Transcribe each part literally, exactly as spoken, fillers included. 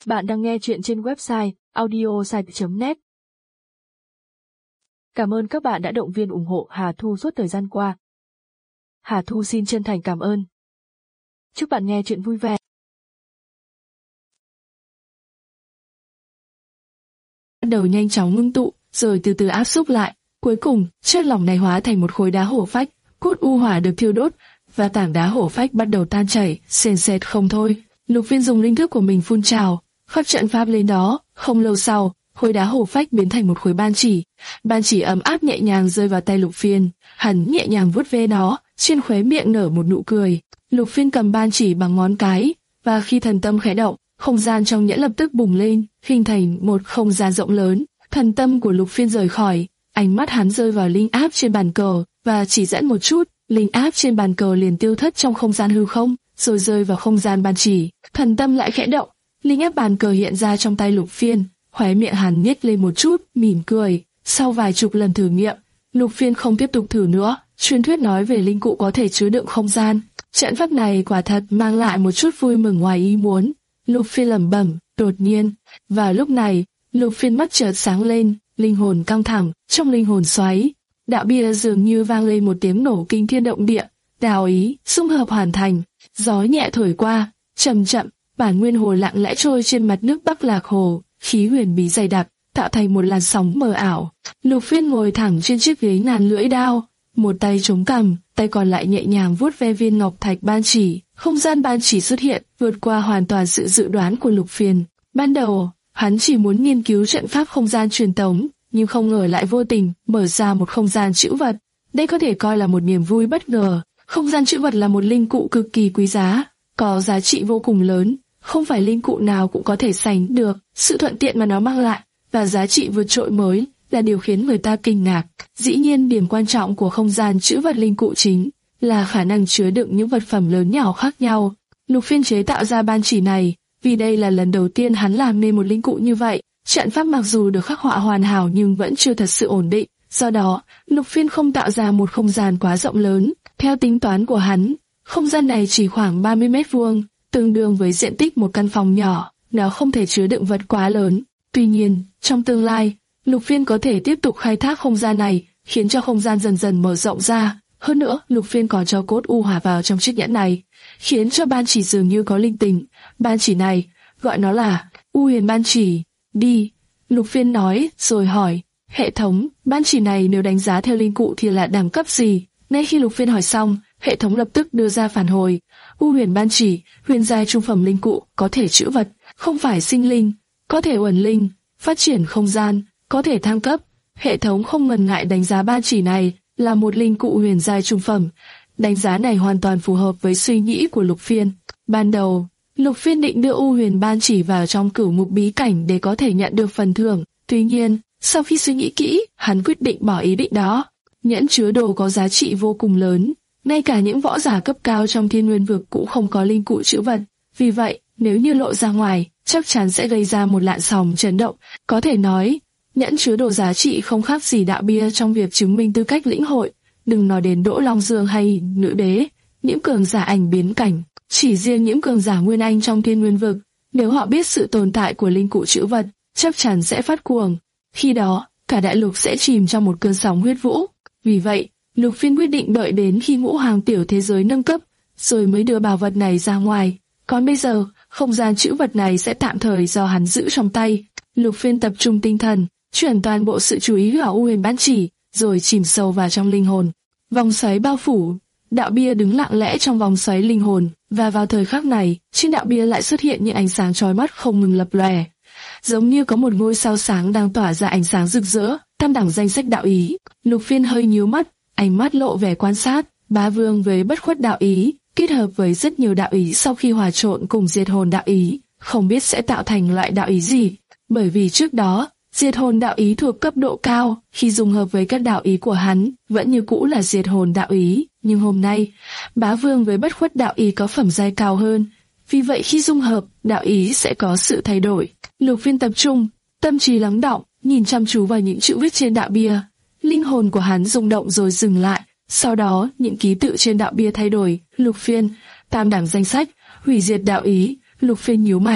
Bạn đang nghe chuyện trên website audiosite chấm net. Cảm ơn các bạn đã động viên ủng hộ Hà Thu suốt thời gian qua. Hà Thu xin chân thành cảm ơn. Chúc bạn nghe chuyện vui vẻ. Bắt đầu nhanh chóng ngưng tụ, rồi từ từ áp xúc lại. Cuối cùng, chất lỏng này hóa thành một khối đá hổ phách, cốt u hỏa được thiêu đốt, và tảng đá hổ phách bắt đầu tan chảy, sền sệt không thôi. Lục Phiên dùng linh thức của mình phun trào, khắc trận pháp lên đó. Không lâu sau, khối đá hổ phách biến thành một khối ban chỉ. Ban chỉ ấm áp nhẹ nhàng rơi vào tay Lục Phiên, hắn nhẹ nhàng vuốt ve nó, trên khóe miệng nở một nụ cười. Lục Phiên cầm ban chỉ bằng ngón cái, và khi thần tâm khẽ động, không gian trong nhẫn lập tức bùng lên, hình thành một không gian rộng lớn. Thần tâm của Lục Phiên rời khỏi, ánh mắt hắn rơi vào linh áp trên bàn cờ, và chỉ dẫn một chút, linh áp trên bàn cờ liền tiêu thất trong không gian hư không, rồi rơi vào không gian ban chỉ. Thần tâm lại khẽ động, linh áp bàn cờ hiện ra trong tay Lục Phiên, khóe miệng hắn nhếch lên một chút, mỉm cười. Sau vài chục lần thử nghiệm, Lục Phiên không tiếp tục thử nữa. Truyền thuyết nói về linh cụ có thể chứa đựng không gian, trận pháp này quả thật mang lại một chút vui mừng ngoài ý muốn. Lục Phiên lẩm bẩm. Đột nhiên, vào lúc này, Lục Phiên mắt chợt sáng lên, linh hồn căng thẳng, trong linh hồn xoáy, đạo bia dường như vang lên một tiếng nổ kinh thiên động địa. Đạo ý xung hợp hoàn thành, gió nhẹ thổi qua, chậm chậm, bản nguyên hồ lặng lẽ trôi trên mặt nước Bắc Lạc Hồ, khí huyền bí dày đặc, tạo thành một làn sóng mờ ảo. Lục Phiên ngồi thẳng trên chiếc ghế ngàn lưỡi đao, một tay chống cằm, tay còn lại nhẹ nhàng vuốt ve viên ngọc thạch ban chỉ. Không gian ban chỉ xuất hiện, vượt qua hoàn toàn sự dự đoán của Lục Phiên. Ban đầu, hắn chỉ muốn nghiên cứu trận pháp không gian truyền tống, nhưng không ngờ lại vô tình mở ra một không gian trữ vật. Đây có thể coi là một niềm vui bất ngờ. Không gian trữ vật là một linh cụ cực kỳ quý giá, có giá trị vô cùng lớn, không phải linh cụ nào cũng có thể sánh được. Sự thuận tiện mà nó mang lại và giá trị vượt trội mới là điều khiến người ta kinh ngạc. Dĩ nhiên, điểm quan trọng của không gian trữ vật linh cụ chính là khả năng chứa đựng những vật phẩm lớn nhỏ khác nhau. Lục Phiên chế tạo ra ban chỉ này vì đây là lần đầu tiên hắn làm nên một linh cụ như vậy. Trận pháp mặc dù được khắc họa hoàn hảo nhưng vẫn chưa thật sự ổn định, do đó Lục Phiên không tạo ra một không gian quá rộng lớn. Theo tính toán của hắn, không gian này chỉ khoảng ba mươi mét vuông, tương đương với diện tích một căn phòng nhỏ, nó không thể chứa đựng vật quá lớn. Tuy nhiên, trong tương lai, Lục Phiên có thể tiếp tục khai thác không gian này, khiến cho không gian dần dần mở rộng ra. Hơn nữa, Lục Phiên còn cho cốt u hỏa vào trong chiếc nhẫn này, khiến cho ban chỉ dường như có linh tính. Ban chỉ này, gọi nó là U Huyền ban chỉ. Đi, Lục Phiên nói, rồi hỏi, hệ thống, ban chỉ này nếu đánh giá theo linh cụ thì là đẳng cấp gì? Ngay khi Lục Phiên hỏi xong, hệ thống lập tức đưa ra phản hồi. U Huyền ban chỉ, huyền giai trung phẩm linh cụ, có thể trữ vật, không phải sinh linh, có thể uẩn linh, phát triển không gian, có thể thăng cấp. Hệ thống không ngần ngại đánh giá ban chỉ này là một linh cụ huyền giai trung phẩm. Đánh giá này hoàn toàn phù hợp với suy nghĩ của Lục Phiên. Ban đầu, Lục Phiên định đưa U Huyền ban chỉ vào trong cửu ngục bí cảnh để có thể nhận được phần thưởng. Tuy nhiên, sau khi suy nghĩ kỹ, hắn quyết định bỏ ý định đó. Nhẫn chứa đồ có giá trị vô cùng lớn, ngay cả những võ giả cấp cao trong Thiên Nguyên vực cũng không có linh cụ trữ vật. Vì vậy, nếu như lộ ra ngoài, chắc chắn sẽ gây ra một làn sóng chấn động. Có thể nói, nhẫn chứa đồ giá trị không khác gì đạo bia trong việc chứng minh tư cách lĩnh hội. Đừng nói đến Đỗ Long Dương hay Nữ Đế, những cường giả ảnh biến cảnh, chỉ riêng những cường giả Nguyên Anh trong Thiên Nguyên vực, nếu họ biết sự tồn tại của linh cụ trữ vật, chắc chắn sẽ phát cuồng. Khi đó, cả đại lục sẽ chìm trong một cơn sóng huyết vũ. Vì vậy, Lục Phiên quyết định đợi đến khi ngũ hoàng tiểu thế giới nâng cấp, rồi mới đưa bảo vật này ra ngoài. Còn bây giờ, không gian trữ vật này sẽ tạm thời do hắn giữ trong tay. Lục Phiên tập trung tinh thần, chuyển toàn bộ sự chú ý vào U Huyền ban chỉ, rồi chìm sâu vào trong linh hồn. Vòng xoáy bao phủ, đạo bia đứng lặng lẽ trong vòng xoáy linh hồn, và vào thời khắc này, trên đạo bia lại xuất hiện những ánh sáng chói mắt không ngừng lập lòe, giống như có một ngôi sao sáng đang tỏa ra ánh sáng rực rỡ. Tam đẳng danh sách đạo ý. Lục Phiên hơi nhíu mắt, ánh mắt lộ vẻ quan sát. Bá vương với bất khuất đạo ý, kết hợp với rất nhiều đạo ý sau khi hòa trộn cùng diệt hồn đạo ý, không biết sẽ tạo thành loại đạo ý gì. Bởi vì trước đó, diệt hồn đạo ý thuộc cấp độ cao, khi dùng hợp với các đạo ý của hắn, vẫn như cũ là diệt hồn đạo ý. Nhưng hôm nay, bá vương với bất khuất đạo ý có phẩm giai cao hơn. Vì vậy khi dung hợp, đạo ý sẽ có sự thay đổi. Lục Phiên tập trung, tâm trí lắng đọng, nhìn chăm chú vào những chữ viết trên đạo bia. Linh hồn của hắn rung động rồi dừng lại. Sau đó, những ký tự trên đạo bia thay đổi. Lục Phiên, tam đẳng danh sách, hủy diệt đạo ý. Lục Phiên nhíu mày.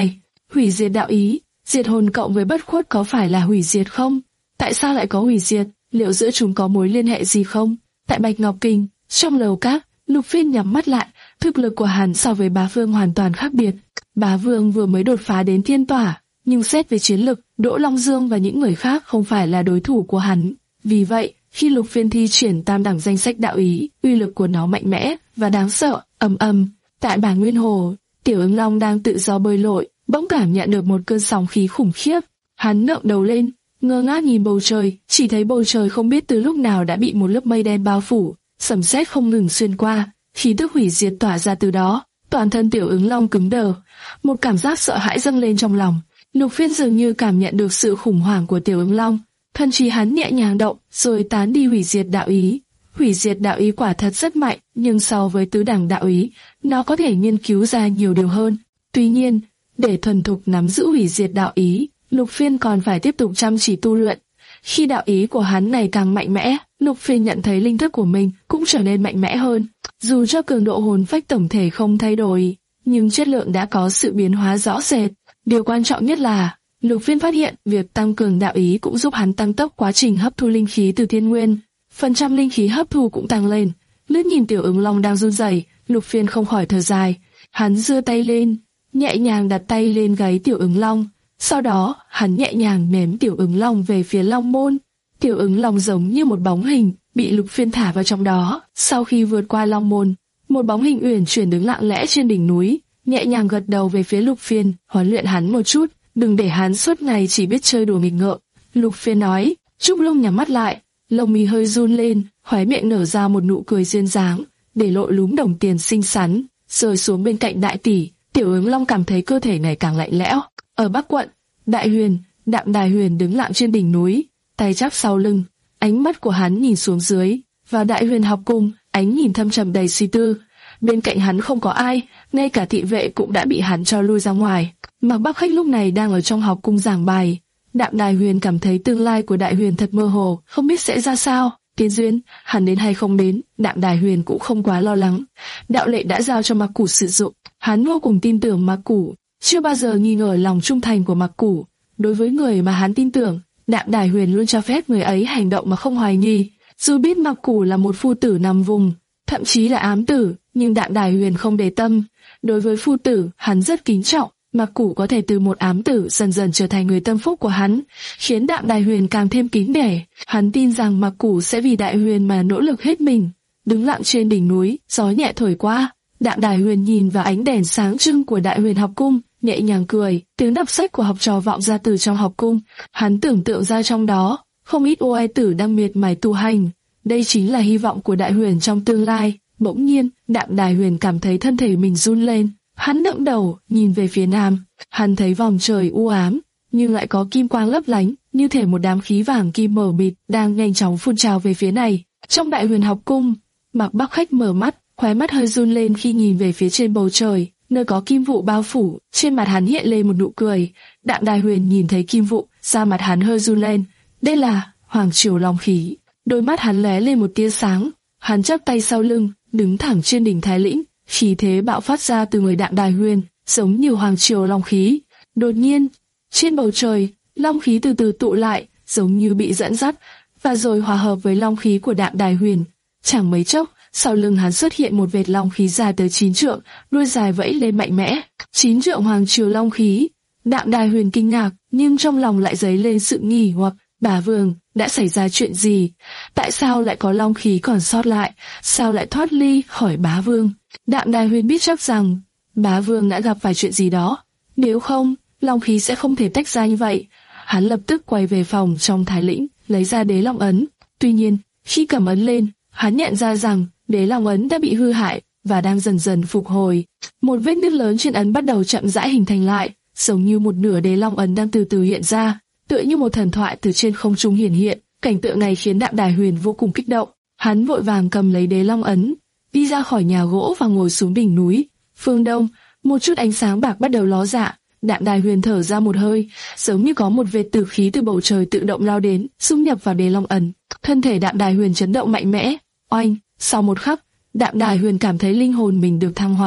Hủy diệt đạo ý, diệt hồn cộng với bất khuất có phải là hủy diệt không? Tại sao lại có hủy diệt? Liệu giữa chúng có mối liên hệ gì không? Tại Bạch Ngọc Kinh, trong lầu các, Lục Phiên nhắm mắt lại, thực lực của hắn so với Bá Vương hoàn toàn khác biệt. Bá Vương vừa mới đột phá đến thiên tỏa, nhưng xét về chiến lực, Đỗ Long Dương và những người khác không phải là đối thủ của hắn. Vì vậy, khi Lục Phiên thi triển tam đẳng danh sách đạo ý, uy lực của nó mạnh mẽ và đáng sợ. Ầm ầm, tại Bản Nguyên Hồ, Tiểu Ứng Long đang tự do bơi lội, bỗng cảm nhận được một cơn sóng khí khủng khiếp. Hắn ngẩng đầu lên, ngơ ngác nhìn bầu trời, chỉ thấy bầu trời không biết từ lúc nào đã bị một lớp mây đen bao phủ, sấm sét không ngừng xuyên qua, khí tức hủy diệt tỏa ra từ đó. Toàn thân Tiểu Ứng Long cứng đờ, một cảm giác sợ hãi dâng lên trong lòng. Lục Phiên dường như cảm nhận được sự khủng hoảng của Tiểu Ứng Long, thân trí hắn nhẹ nhàng động, rồi tán đi hủy diệt đạo ý. Hủy diệt đạo ý quả thật rất mạnh, nhưng so với tứ đẳng đạo ý, nó có thể nghiên cứu ra nhiều điều hơn. Tuy nhiên, để thuần thục nắm giữ hủy diệt đạo ý, Lục Phiên còn phải tiếp tục chăm chỉ tu luyện. Khi đạo ý của hắn ngày càng mạnh mẽ, Lục Phiên nhận thấy linh thức của mình cũng trở nên mạnh mẽ hơn. Dù cho cường độ hồn phách tổng thể không thay đổi, nhưng chất lượng đã có sự biến hóa rõ rệt. Điều quan trọng nhất là, Lục Phiên phát hiện việc tăng cường đạo ý cũng giúp hắn tăng tốc quá trình hấp thu linh khí từ thiên nguyên. Phần trăm linh khí hấp thu cũng tăng lên. Lướt nhìn Tiểu Ứng Long đang run rẩy, Lục Phiên không khỏi thở dài. Hắn giơ tay lên, nhẹ nhàng đặt tay lên gáy Tiểu Ứng Long. Sau đó, hắn nhẹ nhàng ném Tiểu Ứng Long về phía Long Môn. Tiểu Ứng Long giống như một bóng hình, bị Lục Phiên thả vào trong đó. Sau khi vượt qua Long Môn, một bóng hình uyển chuyển đứng lặng lẽ trên đỉnh núi, nhẹ nhàng gật đầu về phía Lục Phiên, huấn luyện hắn một chút, đừng để hắn suốt ngày chỉ biết chơi đùa nghịch ngợm. Lục Phiên nói. Trúc Lung nhắm mắt lại, lông mi hơi run lên, khóe miệng nở ra một nụ cười duyên dáng, để lộ lúm đồng tiền xinh xắn, rơi xuống bên cạnh Đại Tỷ. Tiểu Ứng Long cảm thấy cơ thể ngày càng lạnh lẽo. Ở Bắc Quận, Đại Huyền, Đạm Đài Huyền đứng lặng trên đỉnh núi, tay chắp sau lưng, ánh mắt của hắn nhìn xuống dưới. Vào Đại Huyền học cung, ánh nhìn thâm trầm đầy suy tư. Bên cạnh hắn không có ai, ngay cả thị vệ cũng đã bị hắn cho lui ra ngoài. Mạc Bắc Khách lúc này đang ở trong học cung giảng bài. Đạm Đài Huyền cảm thấy tương lai của Đại Huyền thật mơ hồ, không biết sẽ ra sao. Tiên duyên, hắn đến hay không đến, Đạm Đài Huyền cũng không quá lo lắng. Đạo lệ đã giao cho Mạc Củ sử dụng, hắn vô cùng tin tưởng Mạc Củ, chưa bao giờ nghi ngờ lòng trung thành của Mạc Củ. Đối với người mà hắn tin tưởng, Đạm Đài Huyền luôn cho phép người ấy hành động mà không hoài nghi. Dù biết Mạc Củ là một phu tử nằm vùng, thậm chí là ám tử, nhưng Đạm Đài Huyền không để tâm. Đối với phu tử, hắn rất kính trọng. Mạc Củ có thể từ một ám tử dần dần trở thành người tâm phúc của hắn, khiến Đạm Đài Huyền càng thêm kính nể. Hắn tin rằng Mạc Củ sẽ vì Đại Huyền mà nỗ lực hết mình. Đứng lặng trên đỉnh núi, gió nhẹ thổi qua. Đạm Đài Huyền nhìn vào ánh đèn sáng trưng của Đại Huyền học cung, nhẹ nhàng cười. Tiếng đọc sách của học trò vọng ra từ trong học cung. Hắn tưởng tượng ra trong đó không ít ô ai tử đang miệt mài tu hành. Đây chính là hy vọng của Đại Huyền trong tương lai. Bỗng nhiên, Đạm Đài Huyền cảm thấy thân thể mình run lên. Hắn ngẩng đầu, nhìn về phía nam. Hắn thấy vòng trời u ám, nhưng lại có kim quang lấp lánh, như thể một đám khí vàng kim mờ mịt đang nhanh chóng phun trào về phía này. Trong Đại Huyền học cung, Mạc Bắc Khách mở mắt, khóe mắt hơi run lên khi nhìn về phía trên bầu trời, nơi có kim vụ bao phủ. Trên mặt hắn hiện lên một nụ cười. Đạm Đài Huyền nhìn thấy kim vụ, da mặt hắn hơi run lên. Đây là Hoàng Triều Long khí. Đôi mắt hắn lóe lên một tia sáng. Hắn chắp tay sau lưng, đứng thẳng trên đỉnh Thái Lĩnh. Khí thế bạo phát ra từ người Đạm Đài Huyền, giống như Hoàng Triều Long khí. Đột nhiên, trên bầu trời, long khí từ từ tụ lại, giống như bị dẫn dắt, và rồi hòa hợp với long khí của Đạm Đài Huyền. Chẳng mấy chốc, sau lưng hắn xuất hiện một vệt long khí dài tới chín trượng, đuôi dài vẫy lên mạnh mẽ. Chín trượng Hoàng Triều Long khí. Đạm Đài Huyền kinh ngạc, nhưng trong lòng lại dấy lên sự nghi hoặc. Bá Vương, đã xảy ra chuyện gì? Tại sao lại có long khí còn sót lại? Sao lại thoát ly khỏi Bá Vương? Đạm Đài Huyền biết chắc rằng Bá Vương đã gặp phải chuyện gì đó. Nếu không, long khí sẽ không thể tách ra như vậy. Hắn lập tức quay về phòng trong Thái Lĩnh, lấy ra đế long ấn. Tuy nhiên, khi cầm ấn lên, hắn nhận ra rằng đế long ấn đã bị hư hại và đang dần dần phục hồi. Một vết nứt lớn trên ấn bắt đầu chậm rãi hình thành lại, giống như một nửa đế long ấn đang từ từ hiện ra, tựa như một thần thoại từ trên không trung hiển hiện. Cảnh tượng này khiến Đạm Đài Huyền vô cùng kích động. Hắn vội vàng cầm lấy đế long ấn, đi ra khỏi nhà gỗ và ngồi xuống đỉnh núi. Phương Đông, một chút ánh sáng bạc bắt đầu ló dạ. Đạm Đài Huyền thở ra một hơi, giống như có một vệt tử khí từ bầu trời tự động lao đến, xung nhập vào đế long ấn. Thân thể Đạm Đài Huyền chấn động mạnh mẽ. Oanh! Sau một khắc, Đạm Đài Huyền cảm thấy linh hồn mình được thăng hoa.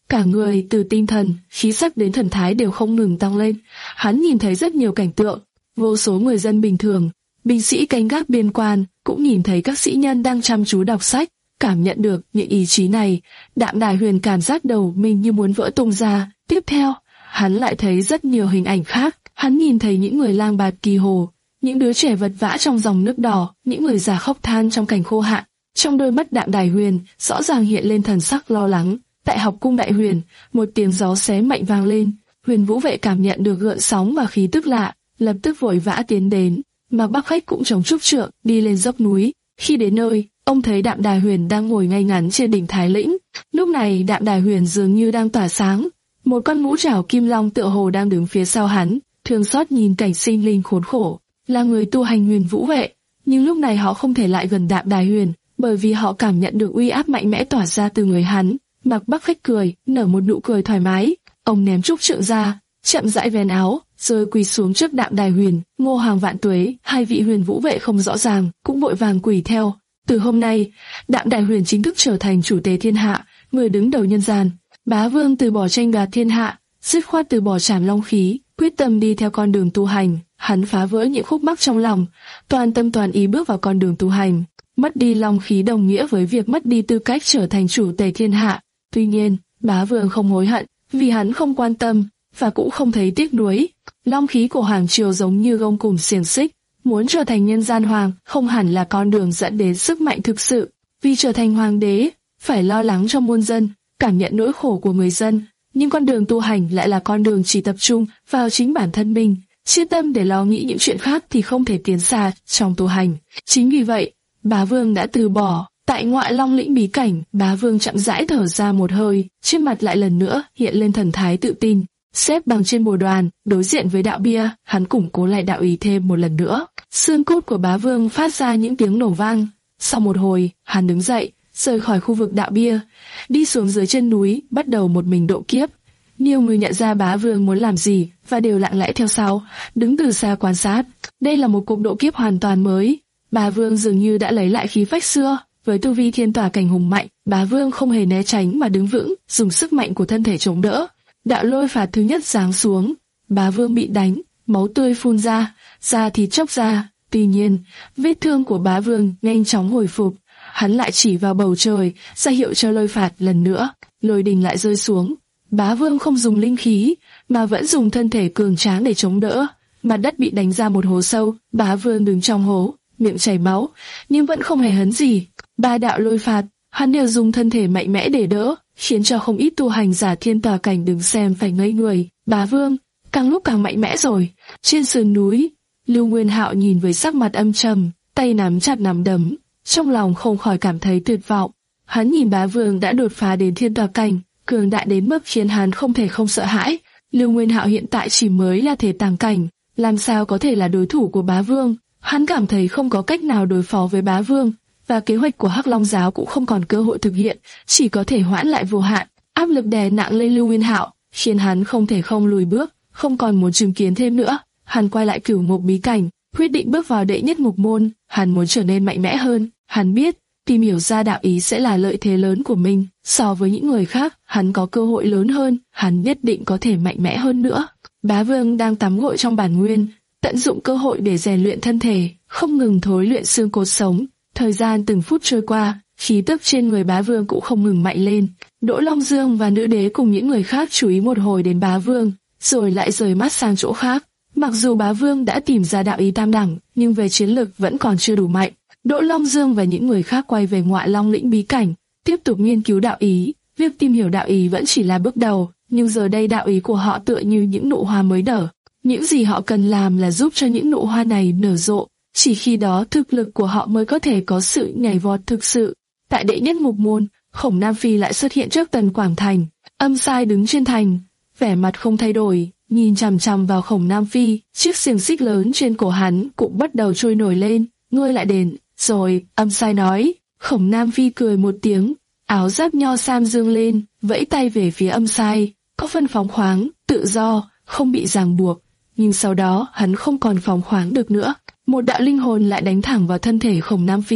cả người từ tinh thần, khí sắc đến thần thái đều không ngừng tăng lên. Hắn nhìn thấy rất nhiều cảnh tượng, vô số người dân bình thường, binh sĩ canh gác biên quan, cũng nhìn thấy các sĩ nhân đang chăm chú đọc sách. Cảm nhận được những ý chí này, Đạm Đài Huyền cảm giác đầu mình như muốn vỡ tung ra. Tiếp theo, hắn lại thấy rất nhiều hình ảnh khác. Hắn nhìn thấy những người lang bạt kỳ hồ, những đứa trẻ vật vã trong dòng nước đỏ, những người già khóc than trong cảnh khô hạn. Trong đôi mắt Đạm Đài Huyền rõ ràng hiện lên thần sắc lo lắng. Tại học cung Đại Huyền, một tiếng gió xé mạnh vang lên. Huyền Vũ Vệ cảm nhận được gợn sóng và khí tức lạ, lập tức vội vã tiến đến. Mạc Bắc Khách cũng chống trúc trượng đi lên dốc núi. Khi đến nơi, ông thấy Đạm Đài Huyền đang ngồi ngay ngắn trên đỉnh Thái Lĩnh. Lúc này Đạm Đài Huyền dường như đang tỏa sáng. Một con ngũ trảo kim long tựa hồ đang đứng phía sau hắn, thương xót nhìn cảnh sinh linh khốn khổ. Là người tu hành Huyền Vũ Vệ, nhưng lúc này họ không thể lại gần Đạm Đài Huyền, bởi vì họ cảm nhận được uy áp mạnh mẽ tỏa ra từ người hắn. Mạc Bắc Khách cười, nở một nụ cười thoải mái. Ông ném trúc trượng ra, chậm rãi vén áo, rồi quỳ xuống trước Đạm Đài Huyền. Ngô Hàng Vạn Tuế, hai vị Huyền Vũ Vệ không rõ ràng, cũng vội vàng quỳ theo. Từ hôm nay, Đạm Đài Huyền chính thức trở thành chủ tế thiên hạ, người đứng đầu nhân gian. Bá Vương từ bỏ tranh đoạt thiên hạ, dứt khoát từ bỏ trảm long khí, quyết tâm đi theo con đường tu hành. Hắn phá vỡ những khúc mắc trong lòng, toàn tâm toàn ý bước vào con đường tu hành. Mất đi long khí đồng nghĩa với việc mất đi tư cách trở thành chủ tể thiên hạ. Tuy nhiên, Bá Vương không hối hận, vì hắn không quan tâm và cũng không thấy tiếc nuối. Long khí của Hoàng Triều giống như gông cùm xiềng xích, muốn trở thành nhân gian hoàng không hẳn là con đường dẫn đến sức mạnh thực sự. Vì trở thành hoàng đế, phải lo lắng cho muôn dân, cảm nhận nỗi khổ của người dân. Nhưng con đường tu hành lại là con đường chỉ tập trung vào chính bản thân mình, chia tâm để lo nghĩ những chuyện khác thì không thể tiến xa trong tu hành. Chính vì vậy, Bá Vương đã từ bỏ. Tại Ngoại Long Lĩnh bí cảnh, Bá Vương chậm rãi thở ra một hơi, trên mặt lại lần nữa hiện lên thần thái tự tin. Xếp bằng trên bồ đoàn, đối diện với đạo bia, hắn củng cố lại đạo ý thêm một lần nữa. Xương cốt của Bá Vương phát ra những tiếng nổ vang. Sau một hồi, hắn đứng dậy, rời khỏi khu vực đạo bia, đi xuống dưới chân núi, bắt đầu một mình độ kiếp. Nhiều người nhận ra Bá Vương muốn làm gì và đều lặng lẽ theo sau, đứng từ xa quan sát. Đây là một cuộc độ kiếp hoàn toàn mới. Bá Vương dường như đã lấy lại khí phách xưa. Với tu vi thiên tỏa cảnh hùng mạnh, Bá Vương không hề né tránh mà đứng vững, dùng sức mạnh của thân thể chống đỡ. Đạo lôi phạt thứ nhất giáng xuống, Bá Vương bị đánh, máu tươi phun ra, da thịt chóc ra. Tuy nhiên, vết thương của Bá Vương nhanh chóng hồi phục. Hắn lại chỉ vào bầu trời, ra hiệu cho lôi phạt lần nữa. Lôi đình lại rơi xuống. Bá Vương không dùng linh khí, mà vẫn dùng thân thể cường tráng để chống đỡ. Mặt đất bị đánh ra một hố sâu, Bá Vương đứng trong hố, miệng chảy máu, nhưng vẫn không hề hấn gì. Ba đạo lôi phạt, hắn đều dùng thân thể mạnh mẽ để đỡ, khiến cho không ít tu hành giả thiên tòa cảnh đứng xem phải ngây người. Bá Vương càng lúc càng mạnh mẽ rồi. Trên sườn núi, Lưu Nguyên Hạo nhìn với sắc mặt âm trầm, tay nắm chặt nắm đấm, trong lòng không khỏi cảm thấy tuyệt vọng. Hắn nhìn Bá Vương đã đột phá đến thiên tòa cảnh, cường đại đến mức khiến hắn không thể không sợ hãi. Lưu Nguyên Hạo hiện tại chỉ mới là thể tàng cảnh, làm sao có thể là đối thủ của Bá Vương? Hắn cảm thấy không có cách nào đối phó với Bá Vương, và kế hoạch của Hắc Long giáo cũng không còn cơ hội thực hiện, chỉ có thể hoãn lại vô hạn. Áp lực đè nặng lên Lưu Nguyên Hạo, khiến hắn không thể không lùi bước, không còn muốn chứng kiến thêm nữa. Hắn quay lại Cửu Ngục bí cảnh, quyết định bước vào đệ nhất ngục môn. Hắn muốn trở nên mạnh mẽ hơn. Hắn biết tìm hiểu ra đạo ý sẽ là lợi thế lớn của mình. So với những người khác, hắn có cơ hội lớn hơn. Hắn nhất định có thể mạnh mẽ hơn nữa. Bá Vương đang tắm gội trong bản nguyên, tận dụng cơ hội để rèn luyện thân thể, không ngừng thối luyện xương cốt sống. Thời gian từng phút trôi qua, khí tức trên người Bá Vương cũng không ngừng mạnh lên. Đỗ Long Dương và Nữ Đế cùng những người khác chú ý một hồi đến Bá Vương, rồi lại rời mắt sang chỗ khác. Mặc dù Bá Vương đã tìm ra đạo ý tam đẳng, nhưng về chiến lực vẫn còn chưa đủ mạnh. Đỗ Long Dương và những người khác quay về Ngoại Long Lĩnh bí cảnh, tiếp tục nghiên cứu đạo ý. Việc tìm hiểu đạo ý vẫn chỉ là bước đầu, nhưng giờ đây đạo ý của họ tựa như những nụ hoa mới nở. Những gì họ cần làm là giúp cho những nụ hoa này nở rộ. Chỉ khi đó thực lực của họ mới có thể có sự nhảy vọt thực sự. Tại đệ nhất ngục môn, Khổng Nam Phi lại xuất hiện trước Tần Quảng Thành. Âm Sai đứng trên thành, vẻ mặt không thay đổi, nhìn chằm chằm vào Khổng Nam Phi. Chiếc xiềng xích lớn trên cổ hắn cũng bắt đầu trôi nổi lên. Ngươi lại đến, rồi, Âm Sai nói. Khổng Nam Phi cười một tiếng, áo giáp nho sam dương lên, vẫy tay về phía Âm Sai. Có phần phóng khoáng, tự do, không bị ràng buộc. Nhưng sau đó hắn không còn phóng khoáng được nữa. Một đạo linh hồn lại đánh thẳng vào thân thể Khổng Nam Phi.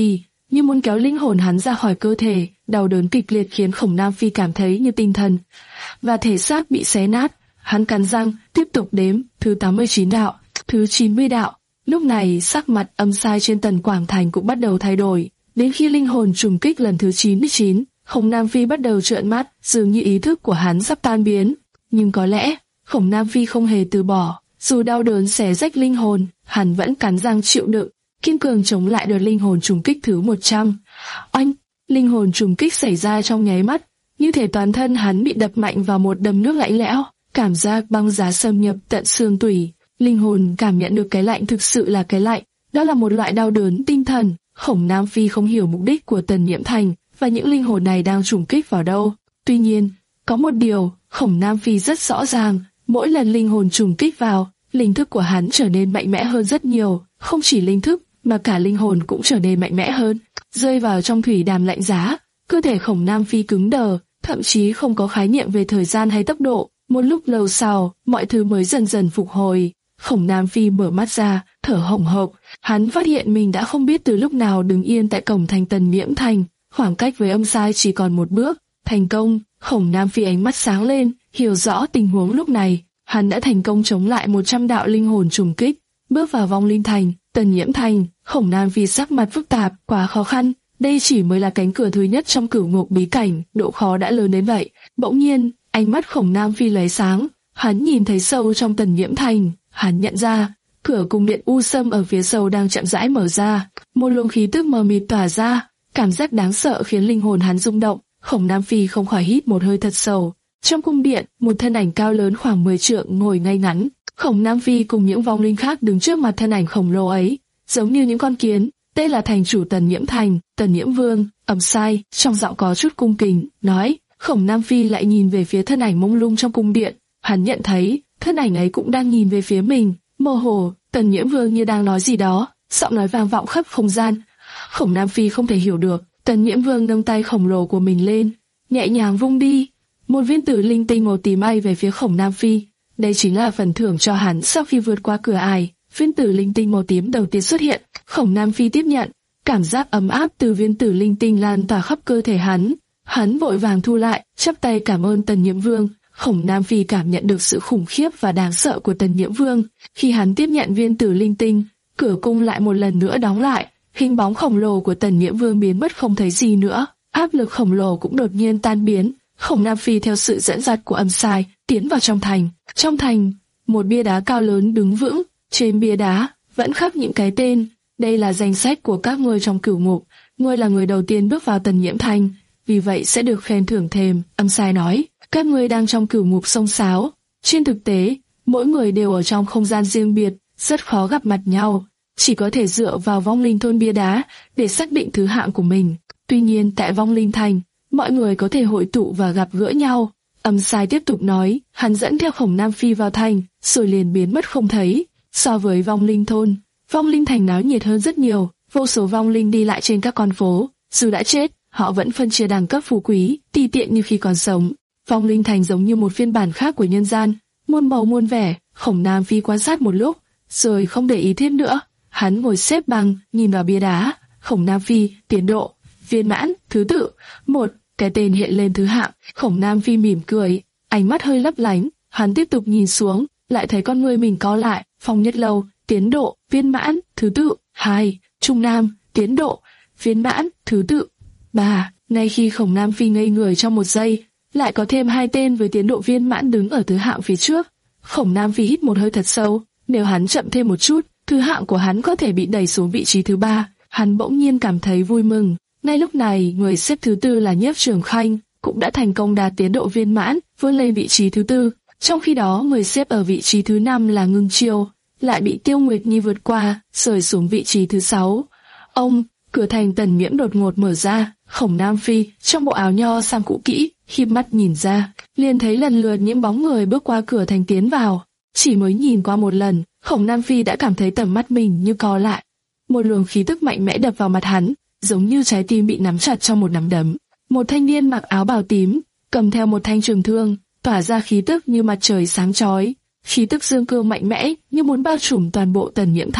như muốn kéo linh hồn hắn ra khỏi cơ thể. Đau đớn kịch liệt khiến Khổng Nam Phi cảm thấy như tinh thần và thể xác bị xé nát. Hắn cắn răng, tiếp tục đếm, thứ tám mươi chín đạo, thứ chín mươi đạo. Lúc này sắc mặt Âm Sai trên Tần Quảng Thành cũng bắt đầu thay đổi. Đến khi linh hồn trùng kích lần thứ chín mươi chín, Khổng Nam Phi bắt đầu trợn mắt, dường như ý thức của hắn sắp tan biến. Nhưng có lẽ Khổng Nam Phi không hề từ bỏ, dù đau đớn xé rách linh hồn, hắn vẫn cắn răng chịu đựng, kiên cường chống lại đợt linh hồn trùng kích thứ một trăm. Oanh, linh hồn trùng kích xảy ra trong nháy mắt, như thể toàn thân hắn bị đập mạnh vào một đầm nước lạnh lẽo, cảm giác băng giá xâm nhập tận xương tủy. Linh hồn cảm nhận được cái lạnh thực sự là cái lạnh, đó là một loại đau đớn tinh thần. Khổng Nam Phi không hiểu mục đích của Tần Nhiễm Thành và những linh hồn này đang trùng kích vào đâu. Tuy nhiên, có một điều Khổng Nam Phi rất rõ ràng, mỗi lần linh hồn trùng kích vào, linh thức của hắn trở nên mạnh mẽ hơn rất nhiều, không chỉ linh thức mà cả linh hồn cũng trở nên mạnh mẽ hơn. Rơi vào trong thủy đàm lạnh giá, cơ thể Khổng Nam Phi cứng đờ, thậm chí không có khái niệm về thời gian hay tốc độ. Một lúc lâu sau, mọi thứ mới dần dần phục hồi. Khổng Nam Phi mở mắt ra, thở hổn hộc. Hắn phát hiện mình đã không biết từ lúc nào đứng yên tại cổng thành Tần Nhiễm Thành, khoảng cách với Âm Sai chỉ còn một bước. Thành công! Khổng Nam Phi ánh mắt sáng lên, hiểu rõ tình huống lúc này. Hắn đã thành công chống lại một trăm đạo linh hồn trùng kích, bước vào Vong Linh Thành, Tần Nhiễm Thành. Khổng Nam Phi sắc mặt phức tạp, quá khó khăn. Đây chỉ mới là cánh cửa thứ nhất trong cửu ngục bí cảnh, độ khó đã lớn đến vậy. Bỗng nhiên, ánh mắt Khổng Nam Phi lóe sáng, hắn nhìn thấy sâu trong Tần Nhiễm Thành. Hắn nhận ra, cửa cung điện u sâm ở phía sâu đang chậm rãi mở ra, một luồng khí tức mờ mịt tỏa ra, cảm giác đáng sợ khiến linh hồn hắn rung động. Khổng Nam Phi không khỏi hít một hơi thật sâu. Trong cung điện, một thân ảnh cao lớn khoảng mười trượng ngồi ngay ngắn. Khổng Nam Phi cùng những vong linh khác đứng trước mặt thân ảnh khổng lồ ấy, giống như những con kiến. Đây là thành chủ Tần Nhiễm Thành, Tần Nhiễm Vương. Âm Sai trong giọng có chút cung kính nói. Khổng Nam Phi lại nhìn về phía thân ảnh mông lung trong cung điện. Hắn nhận thấy thân ảnh ấy cũng đang nhìn về phía mình. Mơ hồ, Tần Nhiễm Vương như đang nói gì đó, giọng nói vang vọng khắp không gian. Khổng Nam Phi không thể hiểu được. Tần Nhiễm Vương nâng tay khổng lồ của mình lên, nhẹ nhàng vung đi. Một viên tử linh tinh màu tím bay về phía Khổng Nam Phi. Đây chính là phần thưởng cho hắn sau khi vượt qua cửa ải. Viên tử linh tinh màu tím đầu tiên xuất hiện, Khổng Nam Phi tiếp nhận, cảm giác ấm áp từ viên tử linh tinh lan tỏa khắp cơ thể hắn. Hắn vội vàng thu lại, chắp tay cảm ơn Tần Nhiễm Vương. Khổng Nam Phi cảm nhận được sự khủng khiếp và đáng sợ của Tần Nhiễm Vương. Khi hắn tiếp nhận viên tử linh tinh, cửa cung lại một lần nữa đóng lại, hình bóng khổng lồ của Tần Nhiễm Vương biến mất không thấy gì nữa. Áp lực khổng lồ cũng đột nhiên tan biến. Khổng Nam Phi theo sự dẫn dắt của Âm Sai tiến vào trong thành. Trong thành, một bia đá cao lớn đứng vững. Trên bia đá vẫn khắc những cái tên. Đây là danh sách của các ngươi trong cửu ngục. Ngươi là người đầu tiên bước vào Tần Nhiễm Thành, vì vậy sẽ được khen thưởng thêm. Âm Sai nói, các ngươi đang trong cửu ngục xông xáo. Trên thực tế, mỗi người đều ở trong không gian riêng biệt, rất khó gặp mặt nhau. Chỉ có thể dựa vào vong linh thôn bia đá để xác định thứ hạng của mình. Tuy nhiên tại Vong Linh Thành, mọi người có thể hội tụ và gặp gỡ nhau. Âm Sai tiếp tục nói, hắn dẫn theo Khổng Nam Phi vào thành, rồi liền biến mất không thấy. So với Vong Linh thôn, Vong Linh Thành náo nhiệt hơn rất nhiều, vô số vong linh đi lại trên các con phố. Dù đã chết, họ vẫn phân chia đẳng cấp phú quý, ti tiện như khi còn sống. Vong Linh Thành giống như một phiên bản khác của nhân gian, muôn màu muôn vẻ. Khổng Nam Phi quan sát một lúc, rồi không để ý thêm nữa. Hắn ngồi xếp bằng, nhìn vào bia đá. Khổng Nam Phi, tiến độ, viên mãn, thứ tự, một, cái tên hiện lên thứ hạng. Khổng Nam Phi mỉm cười, ánh mắt hơi lấp lánh. Hắn tiếp tục nhìn xuống, lại thấy con người mình co lại. Phong Nhất Lâu, tiến độ, viên mãn, thứ tự, hai, Trung Nam, tiến độ, viên mãn, thứ tự, ba. Ngay khi Khổng Nam Phi ngây người trong một giây, lại có thêm hai tên với tiến độ viên mãn đứng ở thứ hạng phía trước. Khổng Nam Phi hít một hơi thật sâu, nếu hắn chậm thêm một chút, thứ hạng của hắn có thể bị đẩy xuống vị trí thứ ba. Hắn bỗng nhiên cảm thấy vui mừng. Ngay lúc này, người xếp thứ tư là Nhiếp Trường Khanh, cũng đã thành công đạt tiến độ viên mãn, vươn lên vị trí thứ tư. Trong khi đó, người xếp ở vị trí thứ năm là Ngưng Chiêu, lại bị Tiêu Nguyệt Nhi vượt qua, rơi xuống vị trí thứ sáu. Ông, cửa thành Tần Nhiễm đột ngột mở ra, Khổng Nam Phi trong bộ áo nho sang cũ kỹ, khi mắt nhìn ra, liền thấy lần lượt những bóng người bước qua cửa thành tiến vào. Chỉ mới nhìn qua một lần, Khổng Nam Phi đã cảm thấy tầm mắt mình như co lại. Một luồng khí tức mạnh mẽ đập vào mặt hắn, giống như trái tim bị nắm chặt trong một nắm đấm. Một thanh niên mặc áo bào tím, cầm theo một thanh trường thương, tỏa ra khí tức như mặt trời sáng chói. Khí tức dương cương mạnh mẽ như muốn bao trùm toàn bộ Tần Nhiễm Thành,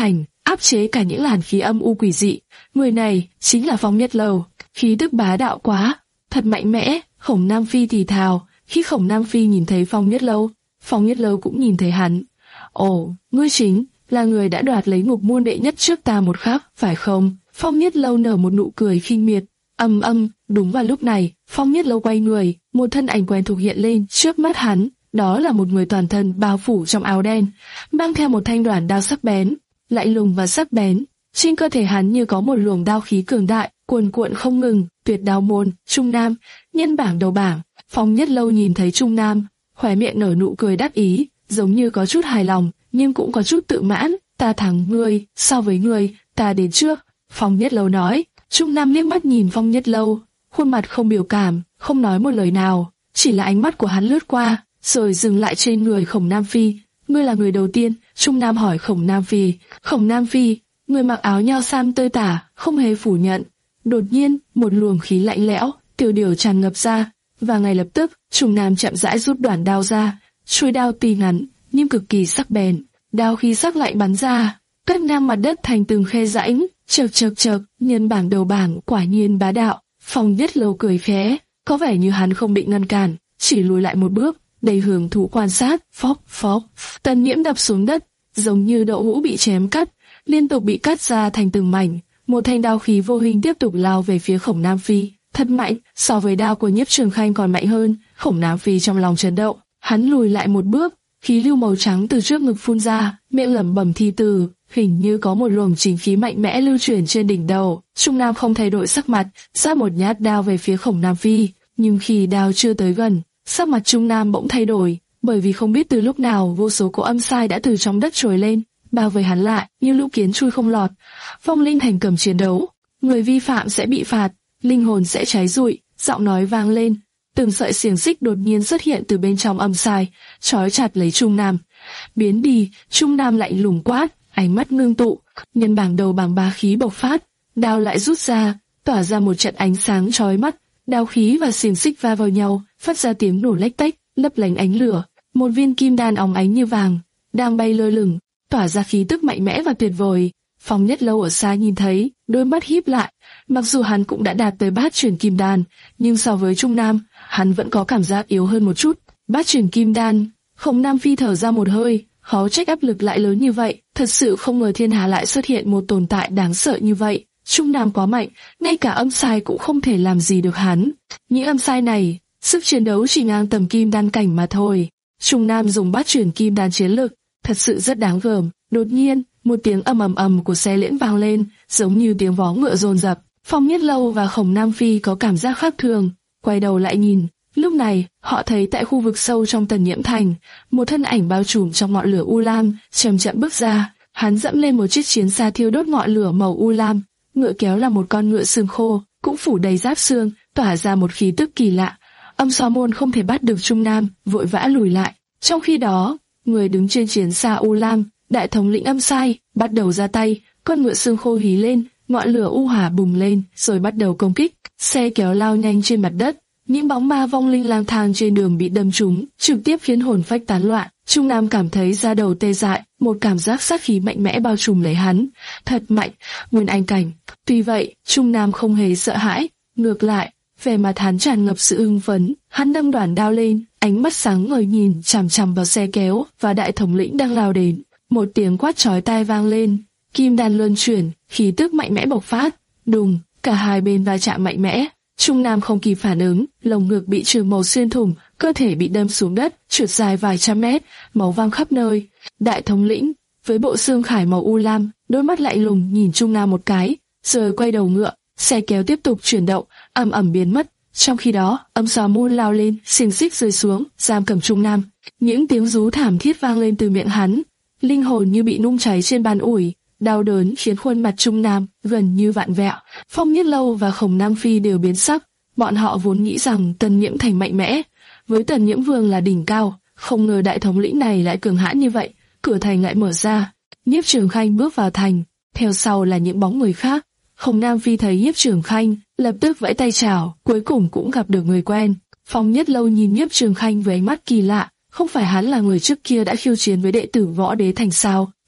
áp chế cả những làn khí âm u quỷ dị. Người này chính là Phong Nhất Lâu, khí tức bá đạo quá, thật mạnh mẽ. Khổng Nam Phi thì thào. Khi Khổng Nam Phi nhìn thấy Phong Nhất Lâu, Phong Nhất Lâu cũng nhìn thấy hắn. Ồ, ngươi chính là người đã đoạt lấy Ngục Môn đệ nhất trước ta một khắc, phải không? Phong Nhất Lâu nở một nụ cười khinh miệt. Âm âm, đúng vào lúc này, Phong Nhất Lâu quay người, một thân ảnh quen thuộc hiện lên trước mắt hắn. Đó là một người toàn thân bao phủ trong áo đen, mang theo một thanh đoản đao sắc bén, lạnh lùng và sắc bén. Trên cơ thể hắn như có một luồng đao khí cường đại, cuồn cuộn không ngừng. Tuyệt Đao Môn, Trung Nam, nhân bảng đầu bảng. Phong Nhất Lâu nhìn thấy Trung Nam, khóe miệng nở nụ cười đắc ý, giống như có chút hài lòng, nhưng cũng có chút tự mãn. Ta thắng ngươi, so với ngươi, ta đến trước. Phong Nhất Lâu nói. Trung Nam liếc mắt nhìn Phong Nhất Lâu, khuôn mặt không biểu cảm, không nói một lời nào, chỉ là ánh mắt của hắn lướt qua, rồi dừng lại trên người Khổng Nam Phi. Ngươi là người đầu tiên, Trung Nam hỏi Khổng Nam Phi. Khổng Nam Phi, người mặc áo nho sam tơi tả, không hề phủ nhận. Đột nhiên, một luồng khí lạnh lẽo, tiêu điều tràn ngập ra, và ngay lập tức, Trung Nam chậm rãi rút đoản đao ra. Chuôi đao tuy ngắn, nhưng cực kỳ sắc bén, đao khí sắc lạnh bắn ra, cắt ngang mặt đất thành từng khe rãnh. Chợt chợt chợt, nhân bảng đầu bảng quả nhiên bá đạo. Phong Nhất Lâu cười khẽ, có vẻ như hắn không bị ngăn cản, chỉ lùi lại một bước, đầy hưởng thụ quan sát. Phốc phốc, Tần Nhiễm đập xuống đất, giống như đậu hũ bị chém cắt, liên tục bị cắt ra thành từng mảnh. Một thanh đao khí vô hình tiếp tục lao về phía Khổng Nam Phi, thật mạnh, so với đao của Nhiếp Trường Khanh còn mạnh hơn. Khổng Nam Phi trong lòng chấn động, hắn lùi lại một bước, khí lưu màu trắng từ trước ngực phun ra, miệng lẩm bẩm thi từ. Hình như có một luồng chính khí mạnh mẽ lưu chuyển trên đỉnh đầu. Trung Nam không thay đổi sắc mặt, giáp một nhát đao về phía Khổng Nam Phi. Nhưng khi đao chưa tới gần, sắc mặt Trung Nam bỗng thay đổi, bởi vì không biết từ lúc nào vô số cỗ âm sai đã từ trong đất trồi lên, bao vây hắn lại như lũ kiến chui không lọt. Phong Linh thành cầm chiến đấu, người vi phạm sẽ bị phạt, linh hồn sẽ cháy rụi. Giọng nói vang lên, từng sợi xiềng xích đột nhiên xuất hiện từ bên trong âm sai, trói chặt lấy Trung Nam. Biến đi! Trung Nam lạnh lùng quát. Ánh mắt ngưng tụ, nhân bảng đầu bảng bá khí bộc phát, đao lại rút ra, tỏa ra một trận ánh sáng chói mắt, đao khí và xiềng xích va vào nhau, phát ra tiếng nổ lách tách, lấp lánh ánh lửa. Một viên kim đan óng ánh như vàng đang bay lơ lửng, tỏa ra khí tức mạnh mẽ và tuyệt vời. Phong Nhất Lâu ở xa nhìn thấy, đôi mắt híp lại. Mặc dù hắn cũng đã đạt tới bát chuyển kim đan, nhưng so với Trung Nam, hắn vẫn có cảm giác yếu hơn một chút. Bát chuyển kim đan, Khổng Nam Phi thở ra một hơi. Khó trách áp lực lại lớn như vậy, thật sự không ngờ thiên hà lại xuất hiện một tồn tại đáng sợ như vậy. Trung Nam quá mạnh, ngay cả âm sai cũng không thể làm gì được hắn. Những âm sai này, sức chiến đấu chỉ ngang tầm kim đan cảnh mà thôi. Trung Nam dùng bát chuyển kim đan chiến lực, thật sự rất đáng gờm. Đột nhiên, một tiếng ầm ầm ầm của xe liễn vang lên, giống như tiếng vó ngựa dồn dập. Phong Nhất Lâu và Khổng Nam Phi có cảm giác khác thường, quay đầu lại nhìn. Lúc này, họ thấy tại khu vực sâu trong Tần Nhiễm Thành, một thân ảnh bao trùm trong ngọn lửa u lam, chậm chậm bước ra. Hắn dẫm lên một chiếc chiến xa thiêu đốt ngọn lửa màu u lam, ngựa kéo là một con ngựa xương khô, cũng phủ đầy giáp xương, tỏa ra một khí tức kỳ lạ. Âm Xó Môn không thể bắt được Trung Nam, vội vã lùi lại. Trong khi đó, người đứng trên chiến xa u lam, đại thống lĩnh âm sai, bắt đầu ra tay. Con ngựa xương khô hí lên, ngọn lửa u hỏa bùng lên, rồi bắt đầu công kích. Xe kéo lao nhanh trên mặt đất. Những bóng ma vong linh lang thang trên đường bị đâm trúng, trực tiếp khiến hồn phách tán loạn. Trung Nam cảm thấy da đầu tê dại, một cảm giác sát khí mạnh mẽ bao trùm lấy hắn. Thật mạnh, nguyên anh cảnh. Tuy vậy, Trung Nam không hề sợ hãi, ngược lại, vẻ mặt hắn tràn ngập sự hưng phấn. Hắn đâm đoản đao lên, ánh mắt sáng ngời nhìn chằm chằm vào xe kéo và đại thống lĩnh đang lao đến. Một tiếng quát chói tai vang lên, kim đan luân chuyển, khí tức mạnh mẽ bộc phát. Đùng, cả hai bên va chạm mạnh mẽ. Trung Nam không kịp phản ứng, lồng ngực bị trường màu xuyên thủng, cơ thể bị đâm xuống đất, trượt dài vài trăm mét, máu văng khắp nơi. Đại thống lĩnh, với bộ xương khải màu u lam, đôi mắt lạnh lùng nhìn Trung Nam một cái, rồi quay đầu ngựa, xe kéo tiếp tục chuyển động, ầm ầm biến mất. Trong khi đó, Âm Xó Môn lao lên, xiềng xích rơi xuống, giam cầm Trung Nam. Những tiếng rú thảm thiết vang lên từ miệng hắn, linh hồn như bị nung cháy trên bàn ủi. Đau đớn khiến khuôn mặt Trung Nam gần như vặn vẹo. Phong Nhất Lâu và Khổng Nam Phi đều biến sắc. Bọn họ vốn nghĩ rằng Tần Nhiễm Thành mạnh mẽ, với Tần Nhiễm Vương là đỉnh cao, không ngờ đại thống lĩnh này lại cường hãn như vậy. Cửa thành lại mở ra, Nhiếp Trường Khanh bước vào thành, theo sau là những bóng người khác. Khổng Nam Phi thấy Nhiếp Trường Khanh, lập tức vẫy tay chào, cuối cùng cũng gặp được người quen. Phong Nhất Lâu nhìn Nhiếp Trường Khanh với ánh mắt kỳ lạ, không phải hắn là người trước kia đã khiêu chiến với đệ tử Võ Đế Thành sao?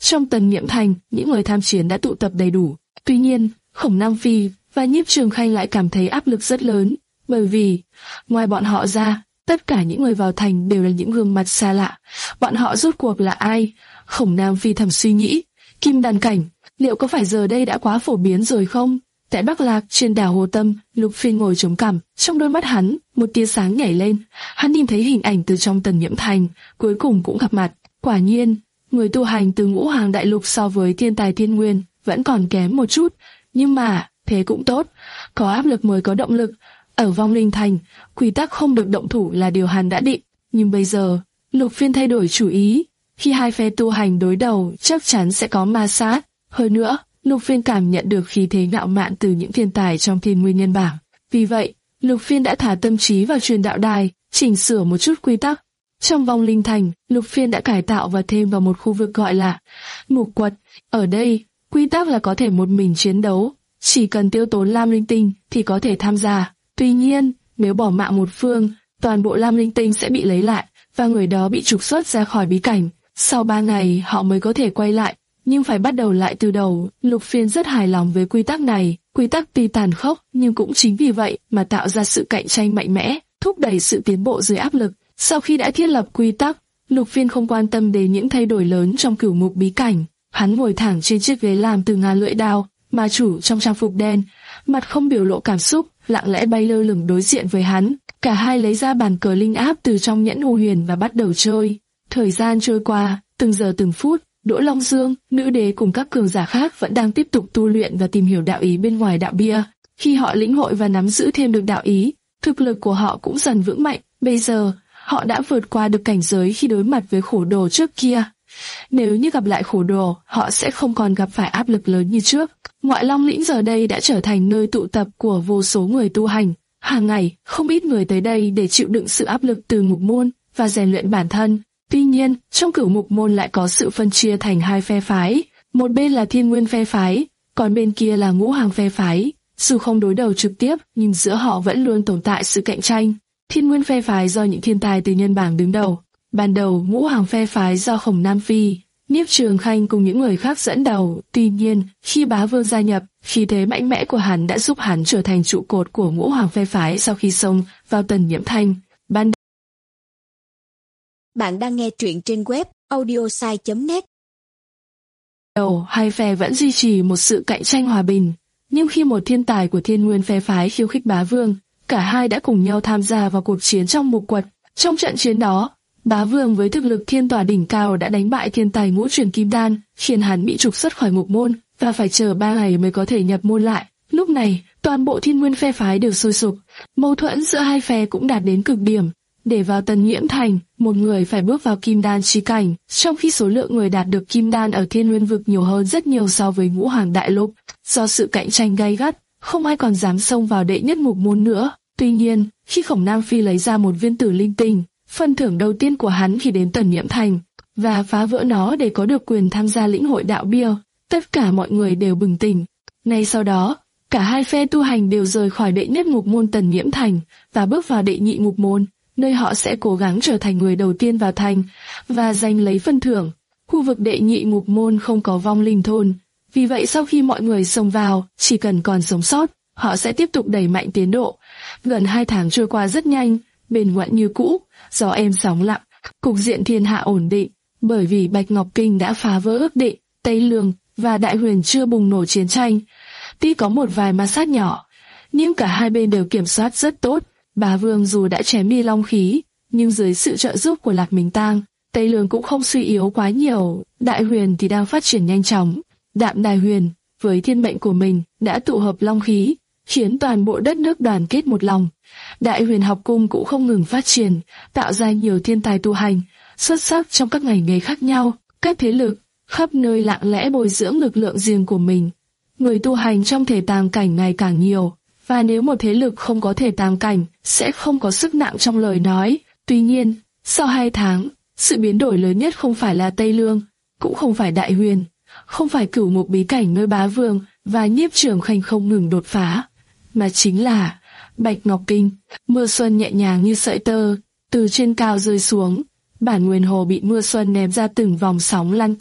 Trong Tần Nhiễm Thành, những người tham chiến đã tụ tập đầy đủ. Tuy nhiên, Khổng Nam Phi và Nhiếp Trường Khanh lại cảm thấy áp lực rất lớn, bởi vì ngoài bọn họ ra, tất cả những người vào thành đều là những gương mặt xa lạ. Bọn họ rốt cuộc là ai? Khổng Nam Phi thầm suy nghĩ. Kim đan cảnh, liệu có phải giờ đây đã quá phổ biến rồi không? Tại Bắc Lạc, trên đảo Hồ Tâm, Lục Phiên ngồi chống cằm, trong đôi mắt hắn, một tia sáng nhảy lên. Hắn nhìn thấy hình ảnh từ trong Tần Nhiễm Thành, cuối cùng cũng gặp mặt. Quả nhiên, người tu hành từ Ngũ Hoàng Đại Lục so với thiên tài thiên nguyên vẫn còn kém một chút, nhưng mà thế cũng tốt, có áp lực mới có động lực. Ở Vong Linh Thành, quy tắc không được động thủ là điều hắn đã định, nhưng bây giờ, Lục Phiên thay đổi chủ ý. Khi hai phe tu hành đối đầu, chắc chắn sẽ có ma sát. Hơn nữa, Lục Phiên cảm nhận được khí thế ngạo mạn từ những thiên tài trong Thiên Nguyên Nhân Bảng. Vì vậy, Lục Phiên đã thả tâm trí vào truyền đạo đài, chỉnh sửa một chút quy tắc. Trong Vong Linh Thành, Lục Phiên đã cải tạo và thêm vào một khu vực gọi là Ngục Quật. Ở đây, quy tắc là có thể một mình chiến đấu, chỉ cần tiêu tốn Lam Linh Tinh thì có thể tham gia. Tuy nhiên, nếu bỏ mạng một phương, toàn bộ Lam Linh Tinh sẽ bị lấy lại, và người đó bị trục xuất ra khỏi bí cảnh. Sau ba ngày họ mới có thể quay lại, nhưng phải bắt đầu lại từ đầu. Lục Phiên rất hài lòng với quy tắc này. Quy tắc tuy tàn khốc, nhưng cũng chính vì vậy mà tạo ra sự cạnh tranh mạnh mẽ, thúc đẩy sự tiến bộ dưới áp lực. Sau khi đã thiết lập quy tắc, Lục Phiên không quan tâm đến những thay đổi lớn trong cửu mục bí cảnh. Hắn ngồi thẳng trên chiếc ghế làm từ ngà lưỡi đao, mà chủ trong trang phục đen, mặt không biểu lộ cảm xúc, lặng lẽ bay lơ lửng đối diện với hắn. Cả hai lấy ra bàn cờ linh áp từ trong nhẫn hồ huyền và bắt đầu chơi. Thời gian trôi qua, từng giờ từng phút, Đỗ Long Dương, nữ đế cùng các cường giả khác vẫn đang tiếp tục tu luyện và tìm hiểu đạo ý bên ngoài đạo bia. Khi họ lĩnh hội và nắm giữ thêm được đạo ý, thực lực của họ cũng dần vững mạnh. Bây giờ, họ đã vượt qua được cảnh giới khi đối mặt với Khổ Đồ trước kia. Nếu như gặp lại Khổ Đồ, họ sẽ không còn gặp phải áp lực lớn như trước. Ngoại Long Lĩnh giờ đây đã trở thành nơi tụ tập của vô số người tu hành. Hàng ngày, không ít người tới đây để chịu đựng sự áp lực từ mục môn và rèn luyện bản thân. Tuy nhiên, trong cửu mục môn lại có sự phân chia thành hai phe phái. Một bên là Thiên Nguyên phe phái, còn bên kia là Ngũ Hoàng phe phái. Dù không đối đầu trực tiếp, nhưng giữa họ vẫn luôn tồn tại sự cạnh tranh. Thiên Nguyên phe phái do những thiên tài từ nhân bảng đứng đầu. Ban đầu, Ngũ Hoàng phe phái do Khổng Nam Phi, Nhiếp Trường Khanh cùng những người khác dẫn đầu. Tuy nhiên, khi Bá Vương gia nhập, khí thế mạnh mẽ của hắn đã giúp hắn trở thành trụ cột của Ngũ Hoàng phe phái sau khi xông vào Tần Nhiễm Thành. Ban Bạn đang nghe truyện trên web audiosai chấm net. đầu, hai phe vẫn duy trì một sự cạnh tranh hòa bình, nhưng khi một thiên tài của Thiên Nguyên phe phái khiêu khích Bá Vương, cả hai đã cùng nhau tham gia vào cuộc chiến trong Ngục Quật. Trong trận chiến đó, Bá Vương với thực lực thiên tòa đỉnh cao đã đánh bại thiên tài ngũ truyền kim đan, khiến hắn bị trục xuất khỏi ngục môn và phải chờ ba ngày mới có thể nhập môn lại. Lúc này, toàn bộ Thiên Nguyên phe phái đều sôi sục, mâu thuẫn giữa hai phe cũng đạt đến cực điểm. Để vào Tần Nhiễm Thành, một người phải bước vào kim đan chi cảnh, trong khi số lượng người đạt được kim đan ở Thiên Nguyên vực nhiều hơn rất nhiều so với Ngũ Hoàng Đại Lục. Do sự cạnh tranh gay gắt, không ai còn dám xông vào đệ nhất ngục môn nữa. Tuy nhiên, khi Khổng Nam Phi lấy ra một viên tử linh tinh, phần thưởng đầu tiên của hắn khi đến Tần Nhiễm Thành, và phá vỡ nó để có được quyền tham gia lĩnh hội đạo bia, tất cả mọi người đều bừng tỉnh. Ngay sau đó, cả hai phe tu hành đều rời khỏi đệ nhất ngục môn Tần Nhiễm Thành và bước vào đệ nhị ngục môn, nơi họ sẽ cố gắng trở thành người đầu tiên vào thành và giành lấy phần thưởng. Khu vực đệ nhị ngục môn không có vong linh thôn, vì vậy sau khi mọi người xông vào, chỉ cần còn sống sót, họ sẽ tiếp tục đẩy mạnh tiến độ. Gần hai tháng trôi qua rất nhanh, bền ngoạn như cũ, gió êm sóng lặng, cục diện thiên hạ ổn định, bởi vì Bạch Ngọc Kinh đã phá vỡ ước định, Tây Lương và Đại Huyền chưa bùng nổ chiến tranh. Tuy có một vài ma sát nhỏ, nhưng cả hai bên đều kiểm soát rất tốt. Bá Vương dù đã chém đi long khí, nhưng dưới sự trợ giúp của Lạc Minh Tang, Tây Lương cũng không suy yếu quá nhiều. Đại Huyền thì đang phát triển nhanh chóng. Đạm Đài Huyền, với thiên mệnh của mình, đã tụ hợp long khí, khiến toàn bộ đất nước đoàn kết một lòng. Đại Huyền học cung cũng không ngừng phát triển, tạo ra nhiều thiên tài tu hành, xuất sắc trong các ngành nghề khác nhau. Các thế lực, khắp nơi lặng lẽ bồi dưỡng lực lượng riêng của mình. Người tu hành trong thể tàng cảnh ngày càng nhiều, và nếu một thế lực không có thể tàng cảnh, sẽ không có sức nặng trong lời nói. Tuy nhiên, sau hai tháng, sự biến đổi lớn nhất không phải là Tây Lương, cũng không phải Đại Huyền, không phải cửu mục bí cảnh nơi Bá Vương và Nhiếp Trường Khanh không ngừng đột phá, mà chính là Bạch Ngọc Kinh. Mưa xuân nhẹ nhàng như sợi tơ, từ trên cao rơi xuống, bản nguyên hồ bị mưa xuân ném ra từng vòng sóng lan tăn,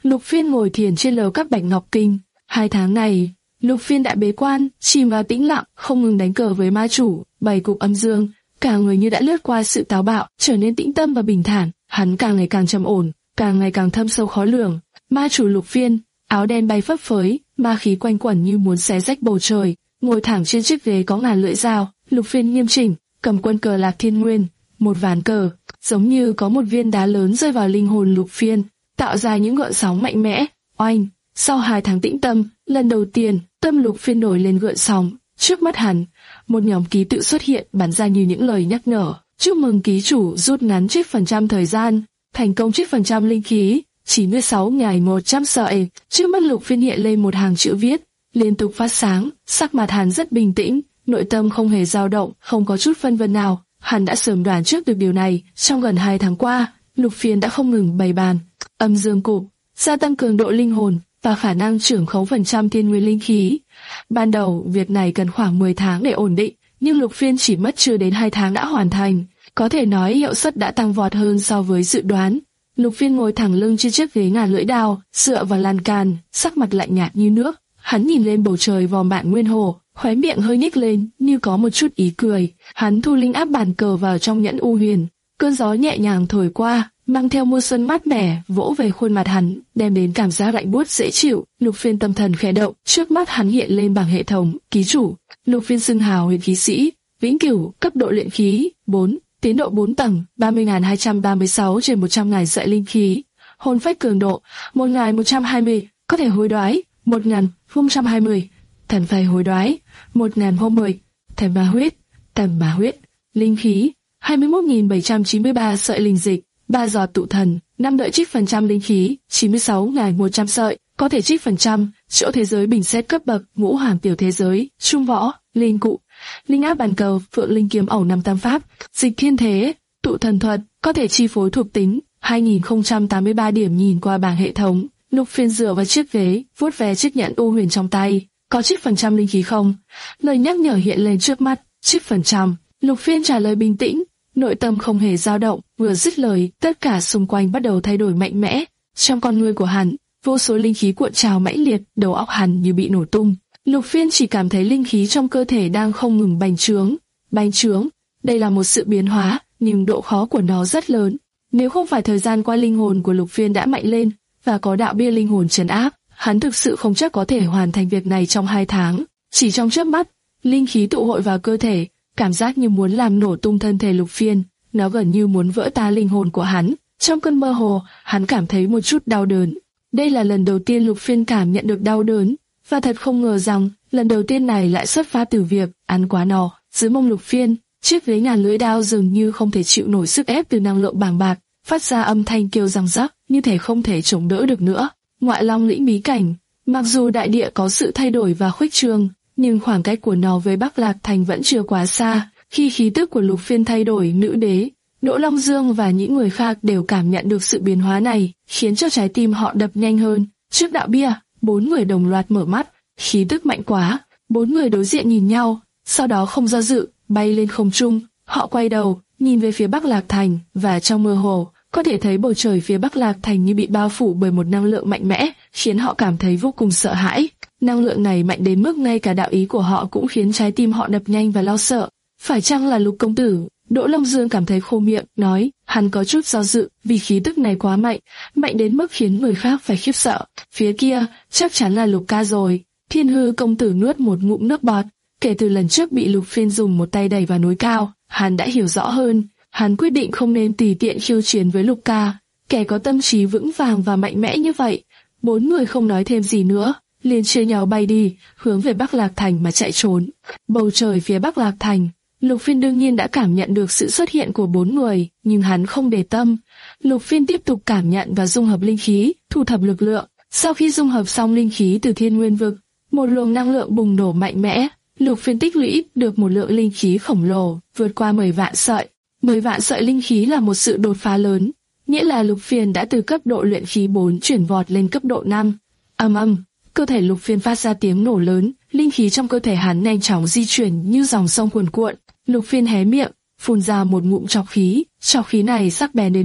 Lục Phiên ngồi thiền trên lầu các bạch ngọc kinh. Hai tháng này, Lục Phiên đã bế quan, chìm vào tĩnh lặng, không ngừng đánh cờ với ma chủ, bày cục âm dương. Cả người như đã lướt qua sự táo bạo, trở nên tĩnh tâm và bình thản. Hắn càng ngày càng trầm ổn, càng ngày càng thâm sâu khó lường. Ma chủ Lục Phiên, áo đen bay phấp phới, ma khí quanh quẩn như muốn xé rách bầu trời. Ngồi thẳng trên chiếc ghế có ngàn lưỡi dao, Lục Phiên nghiêm chỉnh, cầm quân cờ Lạc Thiên Nguyên, một ván cờ, giống như có một viên đá lớn rơi vào linh hồn Lục Phiên, tạo ra những gợn sóng mạnh mẽ. Oanh! Sau hai tháng tĩnh tâm, lần đầu tiên, tâm Lục Phiên nổi lên gợn sóng. Trước mắt hắn, một nhóm ký tự xuất hiện bắn ra như những lời nhắc nhở. Chúc mừng ký chủ rút ngắn trích phần trăm thời gian, thành công trích phần trăm linh khí, chín mươi sáu nghìn một trăm sợi. Trước mắt Lục Phiên hiện lên một hàng chữ viết, liên tục phát sáng, sắc mặt hắn rất bình tĩnh, nội tâm không hề dao động, không có chút phân vân nào. Hắn đã sớm đoán trước được điều này. Trong gần hai tháng qua, Lục Phiên đã không ngừng bày bàn âm dương cục, gia tăng cường độ linh hồn và khả năng trưởng khống phần trăm thiên nguyên linh khí. Ban đầu, việc này cần khoảng mười tháng để ổn định, nhưng Lục Phiên chỉ mất chưa đến hai tháng đã hoàn thành. Có thể nói hiệu suất đã tăng vọt hơn so với dự đoán. Lục Phiên ngồi thẳng lưng trên chiếc ghế ngàn lưỡi đao, dựa vào lan can, sắc mặt lạnh nhạt như nước. Hắn nhìn lên bầu trời vòm bạn nguyên hồ, khóe miệng hơi nhếch lên, như có một chút ý cười. Hắn thu linh áp bàn cờ vào trong nhẫn u huyền. Cơn gió nhẹ nhàng thổi qua, mang theo mưa xuân mát mẻ, vỗ về khuôn mặt hắn, đem đến cảm giác lạnh buốt dễ chịu. Lục Phiên tâm thần khẽ động, trước mắt hắn hiện lên bảng hệ thống, ký chủ, Lục Phiên xưng hào huyền khí sĩ, vĩnh cửu, cấp độ luyện khí, bốn, tiến độ bốn tầng, ba mươi nghìn hai trăm ba mươi sáu trên một trăm nghìn sợi linh khí, hồn phách cường độ, một nghìn một trăm hai mươi, có thể hối đoái, một nghìn không trăm hai mươi, thần phách hối đoái, một nghìn không trăm mười, thần ma huyết, tầm ma huyết, linh khí, hai mươi mốt nghìn bảy trăm chín mươi ba sợi linh dịch, ba giọt tụ thần, năm đợi trích phần trăm linh khí, chín mươi sáu nghìn một trăm sợi, có thể trích phần trăm, chỗ thế giới bình xét cấp bậc, ngũ hoàng tiểu thế giới, trung võ, linh cụ, linh áp bàn cờ, phượng linh kiếm ẩu năm tam pháp, dịch thiên thế, tụ thần thuật, có thể chi phối thuộc tính, hai nghìn không trăm tám mươi ba điểm. Nhìn qua bảng hệ thống, Lục Phiên dựa vào chiếc ghế, vuốt ve chiếc nhẫn u huyền trong tay, có trích phần trăm linh khí không? Lời nhắc nhở hiện lên trước mắt, trích phần trăm. Lục Phiên trả lời bình tĩnh, nội tâm không hề dao động. Vừa dứt lời, tất cả xung quanh bắt đầu thay đổi mạnh mẽ. Trong con ngươi của hắn, vô số linh khí cuộn trào mãnh liệt, đầu óc hắn như bị nổ tung. Lục Phiên chỉ cảm thấy linh khí trong cơ thể đang không ngừng bành trướng, bành trướng. Đây là một sự biến hóa, nhưng độ khó của nó rất lớn. Nếu không phải thời gian qua linh hồn của Lục Phiên đã mạnh lên và có đạo bia linh hồn trấn áp, hắn thực sự không chắc có thể hoàn thành việc này trong hai tháng. Chỉ trong chớp mắt, linh khí tụ hội vào cơ thể, cảm giác như muốn làm nổ tung thân thể Lục Phiên. Nó gần như muốn vỡ tan linh hồn của hắn. Trong cơn mơ hồ, hắn cảm thấy một chút đau đớn. Đây là lần đầu tiên Lục Phiên cảm nhận được đau đớn, và thật không ngờ rằng lần đầu tiên này lại xuất phát từ việc ăn quá no. Dưới mông Lục Phiên, chiếc ghế ngàn lưỡi đao dường như không thể chịu nổi sức ép từ năng lượng bàng bạc, phát ra âm thanh kêu răng rắc, như thể không thể chống đỡ được nữa. Ngoại Long lĩnh bí cảnh, mặc dù đại địa có sự thay đổi và khuếch trương, nhưng khoảng cách của nó với Bắc Lạc Thành vẫn chưa quá xa. Khi khí tức của Lục Phiên thay đổi, nữ đế, Đỗ Long Dương và những người khác đều cảm nhận được sự biến hóa này, khiến cho trái tim họ đập nhanh hơn. Trước đạo bia, bốn người đồng loạt mở mắt, khí tức mạnh quá, bốn người đối diện nhìn nhau, sau đó không do dự, bay lên không trung. Họ quay đầu, nhìn về phía Bắc Lạc Thành, và trong mơ hồ, có thể thấy bầu trời phía Bắc Lạc Thành như bị bao phủ bởi một năng lượng mạnh mẽ, khiến họ cảm thấy vô cùng sợ hãi. Năng lượng này mạnh đến mức ngay cả đạo ý của họ cũng khiến trái tim họ đập nhanh và lo sợ. Phải chăng là Lục công tử? Đỗ Long Dương cảm thấy khô miệng, nói, hắn có chút do dự, vì khí tức này quá mạnh, mạnh đến mức khiến người khác phải khiếp sợ. Phía kia, chắc chắn là Lục ca rồi. Thiên Hư công tử nuốt một ngụm nước bọt. Kể từ lần trước bị Lục Phiên dùng một tay đẩy vào núi cao, hắn đã hiểu rõ hơn. Hắn quyết định không nên tùy tiện khiêu chiến với Lục ca, kẻ có tâm trí vững vàng và mạnh mẽ như vậy. Bốn người không nói thêm gì nữa, liền chia nhau bay đi, hướng về Bắc Lạc Thành mà chạy trốn. Bầu trời phía Bắc Lạc Thành, Lục Phiên đương nhiên đã cảm nhận được sự xuất hiện của bốn người, nhưng hắn không để tâm. Lục Phiên tiếp tục cảm nhận và dung hợp linh khí, thu thập lực lượng. Sau khi dung hợp xong linh khí từ Thiên Nguyên vực, một luồng năng lượng bùng nổ mạnh mẽ. Lục Phiên tích lũy được một lượng linh khí khổng lồ, vượt qua mười vạn sợi. mười vạn sợi linh khí là một sự đột phá lớn, nghĩa là Lục Phiên đã từ cấp độ luyện khí bốn chuyển vọt lên cấp độ năm. Ầm ầm, cơ thể Lục Phiên phát ra tiếng nổ lớn, linh khí trong cơ thể hắn nhanh chóng di chuyển như dòng sông cuồn cuộn. Lục Phiên hé miệng, phun ra một ngụm trọc khí, trọc khí này sắc bén đến mức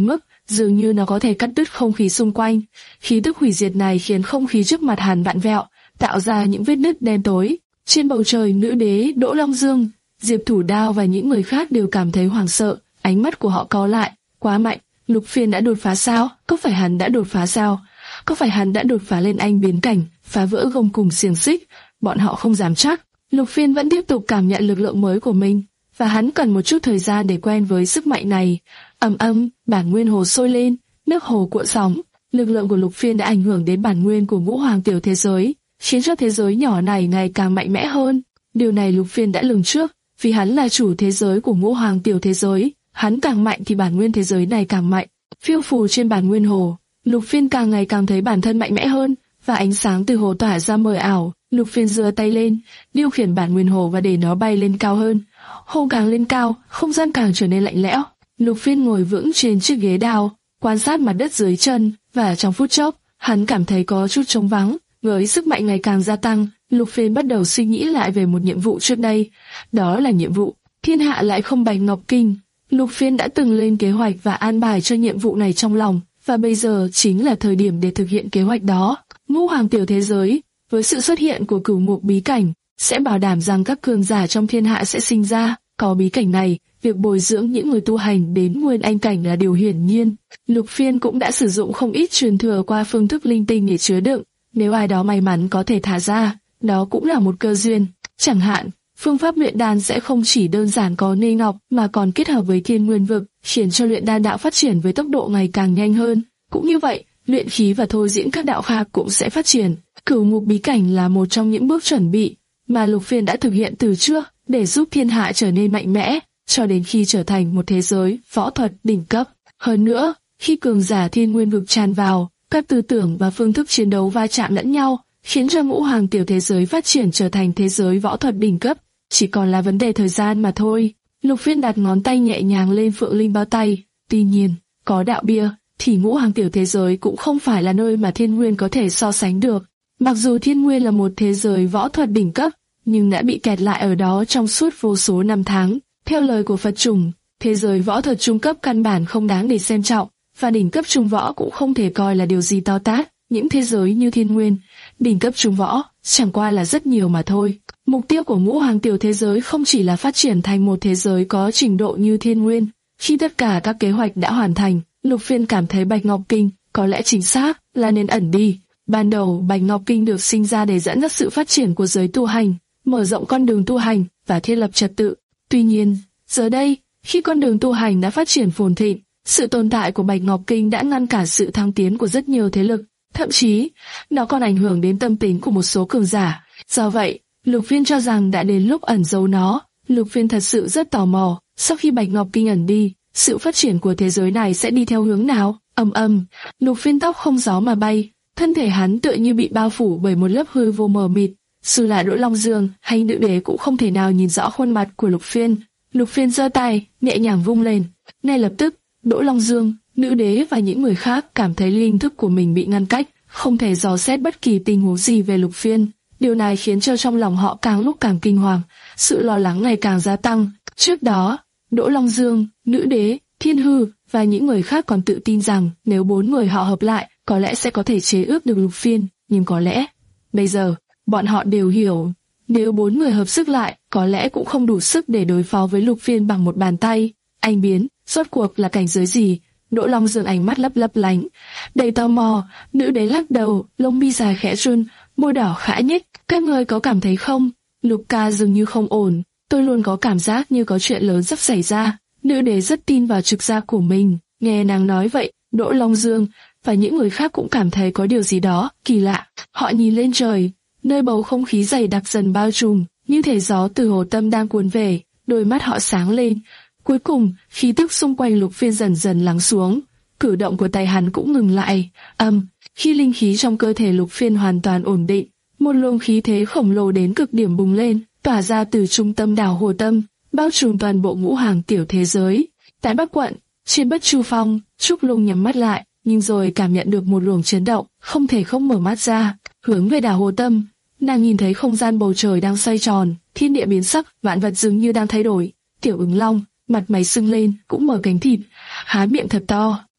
dường như nó có thể cắt đứt không khí xung quanh. Khí tức hủy diệt này khiến không khí trước mặt hắn vặn vẹo, tạo ra những vết nứt đen tối. Trên bầu trời, nữ đế, Đỗ Long Dương, Diệp Thủ Đao và những người khác đều cảm thấy hoảng sợ, ánh mắt của họ co lại. Quá mạnh, Lục Phiên đã đột phá sao? Có phải hắn đã đột phá sao? Có phải hắn đã đột phá lên anh biến cảnh, phá vỡ gông cùm xiềng xích? Bọn họ không dám chắc. Lục Phiên vẫn tiếp tục cảm nhận lực lượng mới của mình, và hắn cần một chút thời gian để quen với sức mạnh này. Ầm ầm, bản nguyên hồ sôi lên, nước hồ cuộn sóng. Lực lượng của Lục Phiên đã ảnh hưởng đến bản nguyên của ngũ hoàng tiểu thế giới, khiến cho thế giới nhỏ này ngày càng mạnh mẽ hơn. Điều này Lục Phiên đã lường trước, vì hắn là chủ thế giới của ngũ hoàng tiểu thế giới. Hắn càng mạnh thì bản nguyên thế giới này càng mạnh. Phiêu phù trên bản nguyên hồ, Lục Phiên càng ngày càng thấy bản thân mạnh mẽ hơn, và ánh sáng từ hồ tỏa ra mờ ảo. Lục Phiên giơ tay lên, điều khiển bản nguyên hồ và để nó bay lên cao hơn. Hồ càng lên cao, không gian càng trở nên lạnh lẽo. Lục Phiên ngồi vững trên chiếc ghế đao, quan sát mặt đất dưới chân, và trong phút chốc, hắn cảm thấy có chút trống vắng. Với sức mạnh ngày càng gia tăng, Lục Phiên bắt đầu suy nghĩ lại về một nhiệm vụ trước đây. Đó là nhiệm vụ thiên hạ lại không Bạch Ngọc Kinh. Lục Phiên đã từng lên kế hoạch và an bài cho nhiệm vụ này trong lòng, và bây giờ chính là thời điểm để thực hiện kế hoạch đó. Ngũ hoàng tiểu thế giới, với sự xuất hiện của cửu mục bí cảnh, sẽ bảo đảm rằng các cường giả trong thiên hạ sẽ sinh ra. Có bí cảnh này, việc bồi dưỡng những người tu hành đến nguyên anh cảnh là điều hiển nhiên. Lục Phiên cũng đã sử dụng không ít truyền thừa qua phương thức linh tinh để chứa đựng. Nếu ai đó may mắn có thể thả ra, đó cũng là một cơ duyên. Chẳng hạn, phương pháp luyện đan sẽ không chỉ đơn giản có nê ngọc mà còn kết hợp với thiên nguyên vực, khiến cho luyện đan đạo phát triển với tốc độ ngày càng nhanh hơn. Cũng như vậy, luyện khí và thôi diễn các đạo khác cũng sẽ phát triển. Cửu ngục bí cảnh là một trong những bước chuẩn bị mà Lục Phiên đã thực hiện từ trước để giúp thiên hạ trở nên mạnh mẽ, cho đến khi trở thành một thế giới võ thuật đỉnh cấp. Hơn nữa, khi cường giả thiên nguyên vực tràn vào, các tư tưởng và phương thức chiến đấu va chạm lẫn nhau, khiến cho ngũ hoàng tiểu thế giới phát triển trở thành thế giới võ thuật đỉnh cấp. Chỉ còn là vấn đề thời gian mà thôi. Lục Phiên đặt ngón tay nhẹ nhàng lên Phượng Linh bao tay. Tuy nhiên, có đạo bia, thì ngũ hoàng tiểu thế giới cũng không phải là nơi mà thiên nguyên có thể so sánh được. Mặc dù thiên nguyên là một thế giới võ thuật đỉnh cấp, nhưng đã bị kẹt lại ở đó trong suốt vô số năm tháng. Theo lời của Phật Trùng, thế giới võ thuật trung cấp căn bản không đáng để xem trọng, và đỉnh cấp trung võ cũng không thể coi là điều gì to tát. Những thế giới như thiên nguyên, đỉnh cấp trung võ, chẳng qua là rất nhiều mà thôi. Mục tiêu của ngũ hoàng tiểu thế giới không chỉ là phát triển thành một thế giới có trình độ như thiên nguyên. Khi tất cả các kế hoạch đã hoàn thành, Lục Phiên cảm thấy Bạch Ngọc Kinh có lẽ chính xác là nên ẩn đi. Ban đầu Bạch Ngọc Kinh được sinh ra để dẫn dắt sự phát triển của giới tu hành, mở rộng con đường tu hành và thiết lập trật tự. Tuy nhiên, giờ đây, khi con đường tu hành đã phát triển phồn thịnh, sự tồn tại của Bạch Ngọc Kinh đã ngăn cản sự thăng tiến của rất nhiều thế lực. Thậm chí, nó còn ảnh hưởng đến tâm tính của một số cường giả. Do vậy, Lục Phiên cho rằng đã đến lúc ẩn giấu nó. Lục Phiên thật sự rất tò mò, sau khi Bạch Ngọc Kinh ẩn đi, sự phát triển của thế giới này sẽ đi theo hướng nào? Ầm ầm, Lục Phiên tóc không gió mà bay, thân thể hắn tựa như bị bao phủ bởi một lớp hư vô mờ mịt. Dù là Đỗ Long Dương hay nữ đế cũng không thể nào nhìn rõ khuôn mặt của Lục Phiên. Lục Phiên giơ tay, nhẹ nhàng vung lên. Ngay lập tức, Đỗ Long Dương, nữ đế và những người khác cảm thấy linh thức của mình bị ngăn cách, không thể dò xét bất kỳ tình huống gì về Lục Phiên. Điều này khiến cho trong lòng họ càng lúc càng kinh hoàng, sự lo lắng ngày càng gia tăng. Trước đó, Đỗ Long Dương, nữ đế, Thiên Hư và những người khác còn tự tin rằng nếu bốn người họ hợp lại, có lẽ sẽ có thể chế ước được Lục Phiên. Nhưng có lẽ, bây giờ, bọn họ đều hiểu, nếu bốn người hợp sức lại, có lẽ cũng không đủ sức để đối phó với Lục Phiên bằng một bàn tay. Anh biến, rốt cuộc là cảnh giới gì? Đỗ Long Dương ánh mắt lấp lấp lánh, đầy tò mò. Nữ đế lắc đầu, lông mi dài khẽ run, môi đỏ khẽ nhếch. Các ngươi có cảm thấy không? Lục ca dường như không ổn. Tôi luôn có cảm giác như có chuyện lớn sắp xảy ra. Nữ đế rất tin vào trực giác của mình. Nghe nàng nói vậy, Đỗ Long Dương và những người khác cũng cảm thấy có điều gì đó kỳ lạ. Họ nhìn lên trời, nơi bầu không khí dày đặc dần bao trùm, như thể gió từ hồ tâm đang cuốn về. Đôi mắt họ sáng lên. Cuối cùng, khí tức xung quanh Lục Phiên dần dần lắng xuống. Cử động của tay hắn cũng ngừng lại. Âm, khi linh khí trong cơ thể Lục Phiên hoàn toàn ổn định, một luồng khí thế khổng lồ đến cực điểm bùng lên, tỏa ra từ trung tâm đảo Hồ Tâm, bao trùm toàn bộ ngũ hoàng tiểu thế giới. Tại Bắc Quận, trên Bất Chu Phong, Trúc Lung nhắm mắt lại, nhưng rồi cảm nhận được một luồng chấn động, không thể không mở mắt ra, hướng về đảo Hồ Tâm. Nàng nhìn thấy không gian bầu trời đang xoay tròn, thiên địa biến sắc, vạn vật dường như đang thay đổi. Tiểu Ứng Long, mặt mày sưng lên, cũng mở cánh thịt, há miệng thật to,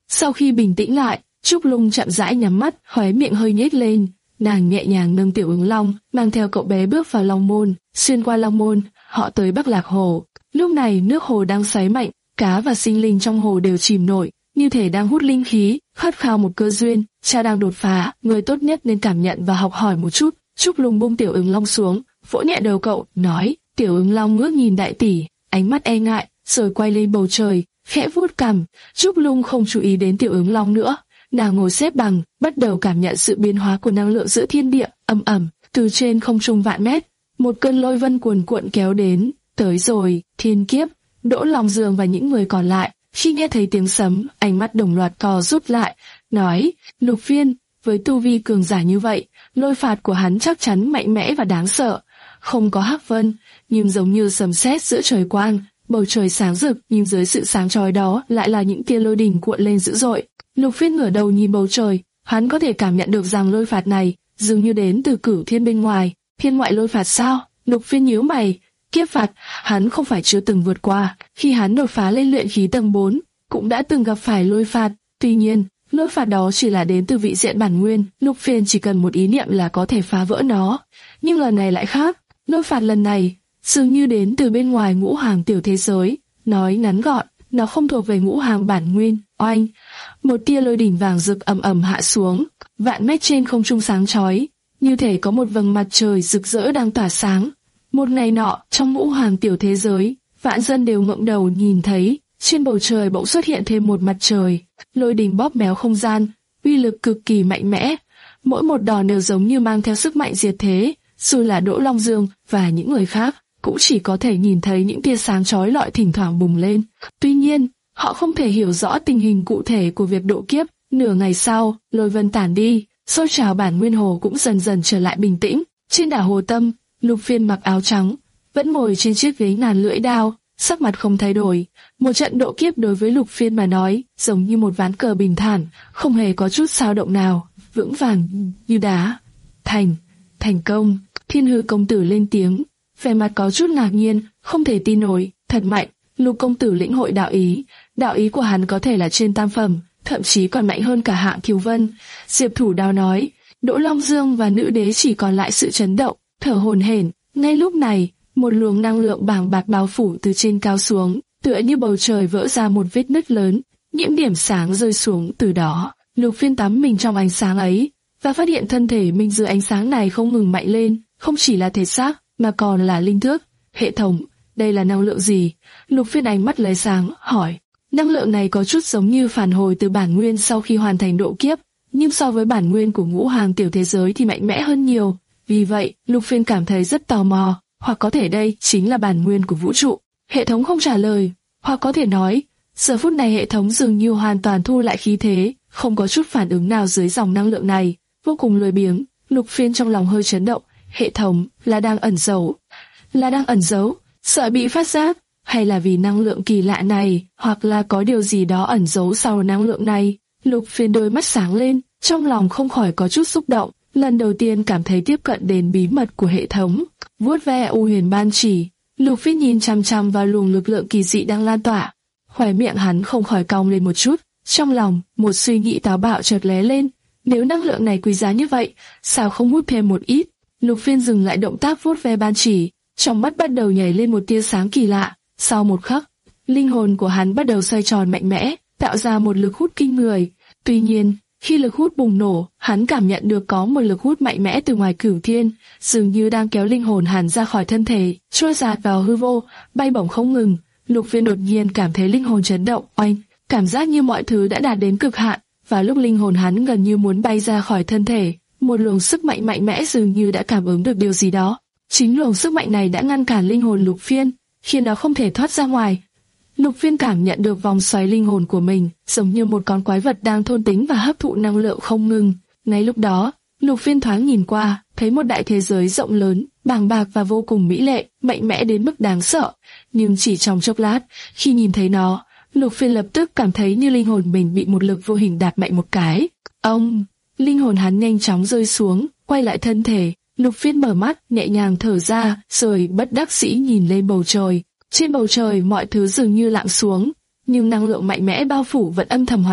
Sau khi bình tĩnh lại, Trúc Lung chậm rãi nhắm mắt, khóe miệng hơi nhếch lên. Nàng nhẹ nhàng nâng Tiểu Ứng Long, mang theo cậu bé bước vào Long Môn. Xuyên qua Long Môn, họ tới Bắc Lạc Hồ. Lúc này nước hồ đang xoáy mạnh, cá và sinh linh trong hồ đều chìm nổi, như thể đang hút linh khí, khát khao một cơ duyên. Cha đang đột phá, người tốt nhất nên cảm nhận và học hỏi một chút. Trúc Lung buông Tiểu Ứng Long xuống, vỗ nhẹ đầu cậu, nói. Tiểu Ứng Long ngước nhìn đại tỷ, ánh mắt e ngại, rồi quay lên bầu trời, khẽ vuốt cằm. Trúc Lung không chú ý đến Tiểu Ứng Long nữa. Nàng ngồi xếp bằng, bắt đầu cảm nhận sự biến hóa của năng lượng giữa thiên địa. Ầm ầm, từ trên không trung vạn mét, một cơn lôi vân cuồn cuộn kéo đến. Tới rồi, Thiên Kiếp, Đỗ Long Dương và những người còn lại, khi nghe thấy tiếng sấm, ánh mắt đồng loạt co rút lại, nói, Lục Phiên, với tu vi cường giả như vậy, lôi phạt của hắn chắc chắn mạnh mẽ và đáng sợ. Không có hắc vân, nhưng giống như sấm sét giữa trời quang, bầu trời sáng rực, nhưng dưới sự sáng chói đó lại là những tia lôi đỉnh cuộn lên dữ dội. Lục Phiên ngửa đầu nhìn bầu trời, hắn có thể cảm nhận được rằng lôi phạt này dường như đến từ cửu thiên bên ngoài. Thiên ngoại lôi phạt sao? Lục Phiên nhíu mày. Kiếp phạt, hắn không phải chưa từng vượt qua. Khi hắn đột phá lên luyện khí tầng bốn, cũng đã từng gặp phải lôi phạt. Tuy nhiên, lôi phạt đó chỉ là đến từ vị diện bản nguyên. Lục Phiên chỉ cần một ý niệm là có thể phá vỡ nó. Nhưng lần này lại khác. Lôi phạt lần này dường như đến từ bên ngoài ngũ hàng tiểu thế giới. Nói ngắn gọn, nó không thuộc về ngũ hàng bản nguyên. Oanh, một tia lôi đỉnh vàng rực ầm ầm hạ xuống, vạn mét trên không trung sáng chói, như thể có một vầng mặt trời rực rỡ đang tỏa sáng. Một ngày nọ, trong ngũ hàng tiểu thế giới, vạn dân đều ngẩng đầu nhìn thấy, trên bầu trời bỗng xuất hiện thêm một mặt trời. Lôi đỉnh bóp méo không gian, uy lực cực kỳ mạnh mẽ. Mỗi một đòn đều giống như mang theo sức mạnh diệt thế. Dù là Đỗ Long Dương và những người khác, cũng chỉ có thể nhìn thấy những tia sáng chói lọi thỉnh thoảng bùng lên. Tuy nhiên, họ không thể hiểu rõ tình hình cụ thể của việc độ kiếp. Nửa ngày sau, lôi vân tản đi, sôi trào bản nguyên hồ cũng dần dần trở lại bình tĩnh. Trên đảo Hồ Tâm, Lục Phiên mặc áo trắng, vẫn ngồi trên chiếc ghế ngàn lưỡi đao, sắc mặt không thay đổi. Một trận độ kiếp đối với Lục Phiên mà nói, giống như một ván cờ bình thản, không hề có chút xao động nào, vững vàng như đá. Thành, thành công. Thiên Hư công tử lên tiếng, vẻ mặt có chút ngạc nhiên, không thể tin nổi, thật mạnh. Lục công tử lĩnh hội đạo ý, đạo ý của hắn có thể là trên tam phẩm, thậm chí còn mạnh hơn cả Hạng Kiều Vân. Diệp Thủ Đao nói. Đỗ Long Dương và nữ đế chỉ còn lại sự chấn động, thở hổn hển. Ngay lúc này, một luồng năng lượng bàng bạc bao phủ từ trên cao xuống, tựa như bầu trời vỡ ra một vết nứt lớn, những điểm sáng rơi xuống từ đó. Lục Phiên tắm mình trong ánh sáng ấy, và phát hiện thân thể mình dưới ánh sáng này không ngừng mạnh lên, không chỉ là thể xác, mà còn là linh thức. Hệ thống, đây là năng lượng gì? Lục Phiên ánh mắt lóe sáng, hỏi. Năng lượng này có chút giống như phản hồi từ bản nguyên sau khi hoàn thành độ kiếp, nhưng so với bản nguyên của ngũ hàng tiểu thế giới thì mạnh mẽ hơn nhiều. Vì vậy, Lục Phiên cảm thấy rất tò mò, hoặc có thể đây chính là bản nguyên của vũ trụ. Hệ thống không trả lời, hoặc có thể nói, giờ phút này hệ thống dường như hoàn toàn thu lại khí thế, không có chút phản ứng nào dưới dòng năng lượng này, vô cùng lười biếng. Lục Phiên trong lòng hơi chấn động, hệ thống là đang ẩn giấu, là đang ẩn giấu, sợ bị phát giác, hay là vì năng lượng kỳ lạ này, hoặc là có điều gì đó ẩn giấu sau năng lượng này. Lục Phiên đôi mắt sáng lên, trong lòng không khỏi có chút xúc động, lần đầu tiên cảm thấy tiếp cận đến bí mật của hệ thống. Vuốt ve U Huyền Ban Chỉ, Lục Phiên nhìn chăm chăm vào luồng lực lượng kỳ dị đang lan tỏa, khóe miệng hắn không khỏi cong lên một chút. Trong lòng, một suy nghĩ táo bạo chợt lóe lên, nếu năng lượng này quý giá như vậy, sao không hút thêm một ít? Lục Phiên dừng lại động tác vuốt ve ban chỉ, trong mắt bắt đầu nhảy lên một tia sáng kỳ lạ. Sau một khắc, linh hồn của hắn bắt đầu xoay tròn mạnh mẽ, tạo ra một lực hút kinh người. Tuy nhiên, khi lực hút bùng nổ, hắn cảm nhận được có một lực hút mạnh mẽ từ ngoài cửu thiên, dường như đang kéo linh hồn hắn ra khỏi thân thể, trôi dạt vào hư vô, bay bổng không ngừng. Lục Phiên đột nhiên cảm thấy linh hồn chấn động, oanh, cảm giác như mọi thứ đã đạt đến cực hạn, và lúc linh hồn hắn gần như muốn bay ra khỏi thân thể, một luồng sức mạnh mạnh mẽ dường như đã cảm ứng được điều gì đó. Chính luồng sức mạnh này đã ngăn cản linh hồn Lục Phiên, khiến nó không thể thoát ra ngoài. Lục Phiên cảm nhận được vòng xoáy linh hồn của mình, giống như một con quái vật đang thôn tính và hấp thụ năng lượng không ngừng. Ngay lúc đó, Lục Phiên thoáng nhìn qua, thấy một đại thế giới rộng lớn, bàng bạc và vô cùng mỹ lệ, mạnh mẽ đến mức đáng sợ. Nhưng chỉ trong chốc lát, khi nhìn thấy nó, Lục Phiên lập tức cảm thấy như linh hồn mình bị một lực vô hình đạp mạnh một cái. Ông, linh hồn hắn nhanh chóng rơi xuống, quay lại thân thể. Lục Phiên mở mắt, nhẹ nhàng thở ra, rồi bất đắc dĩ nhìn lên bầu trời. Trên bầu trời mọi thứ dường như lặng xuống, nhưng năng lượng mạnh mẽ bao phủ vẫn âm thầm hoạt động.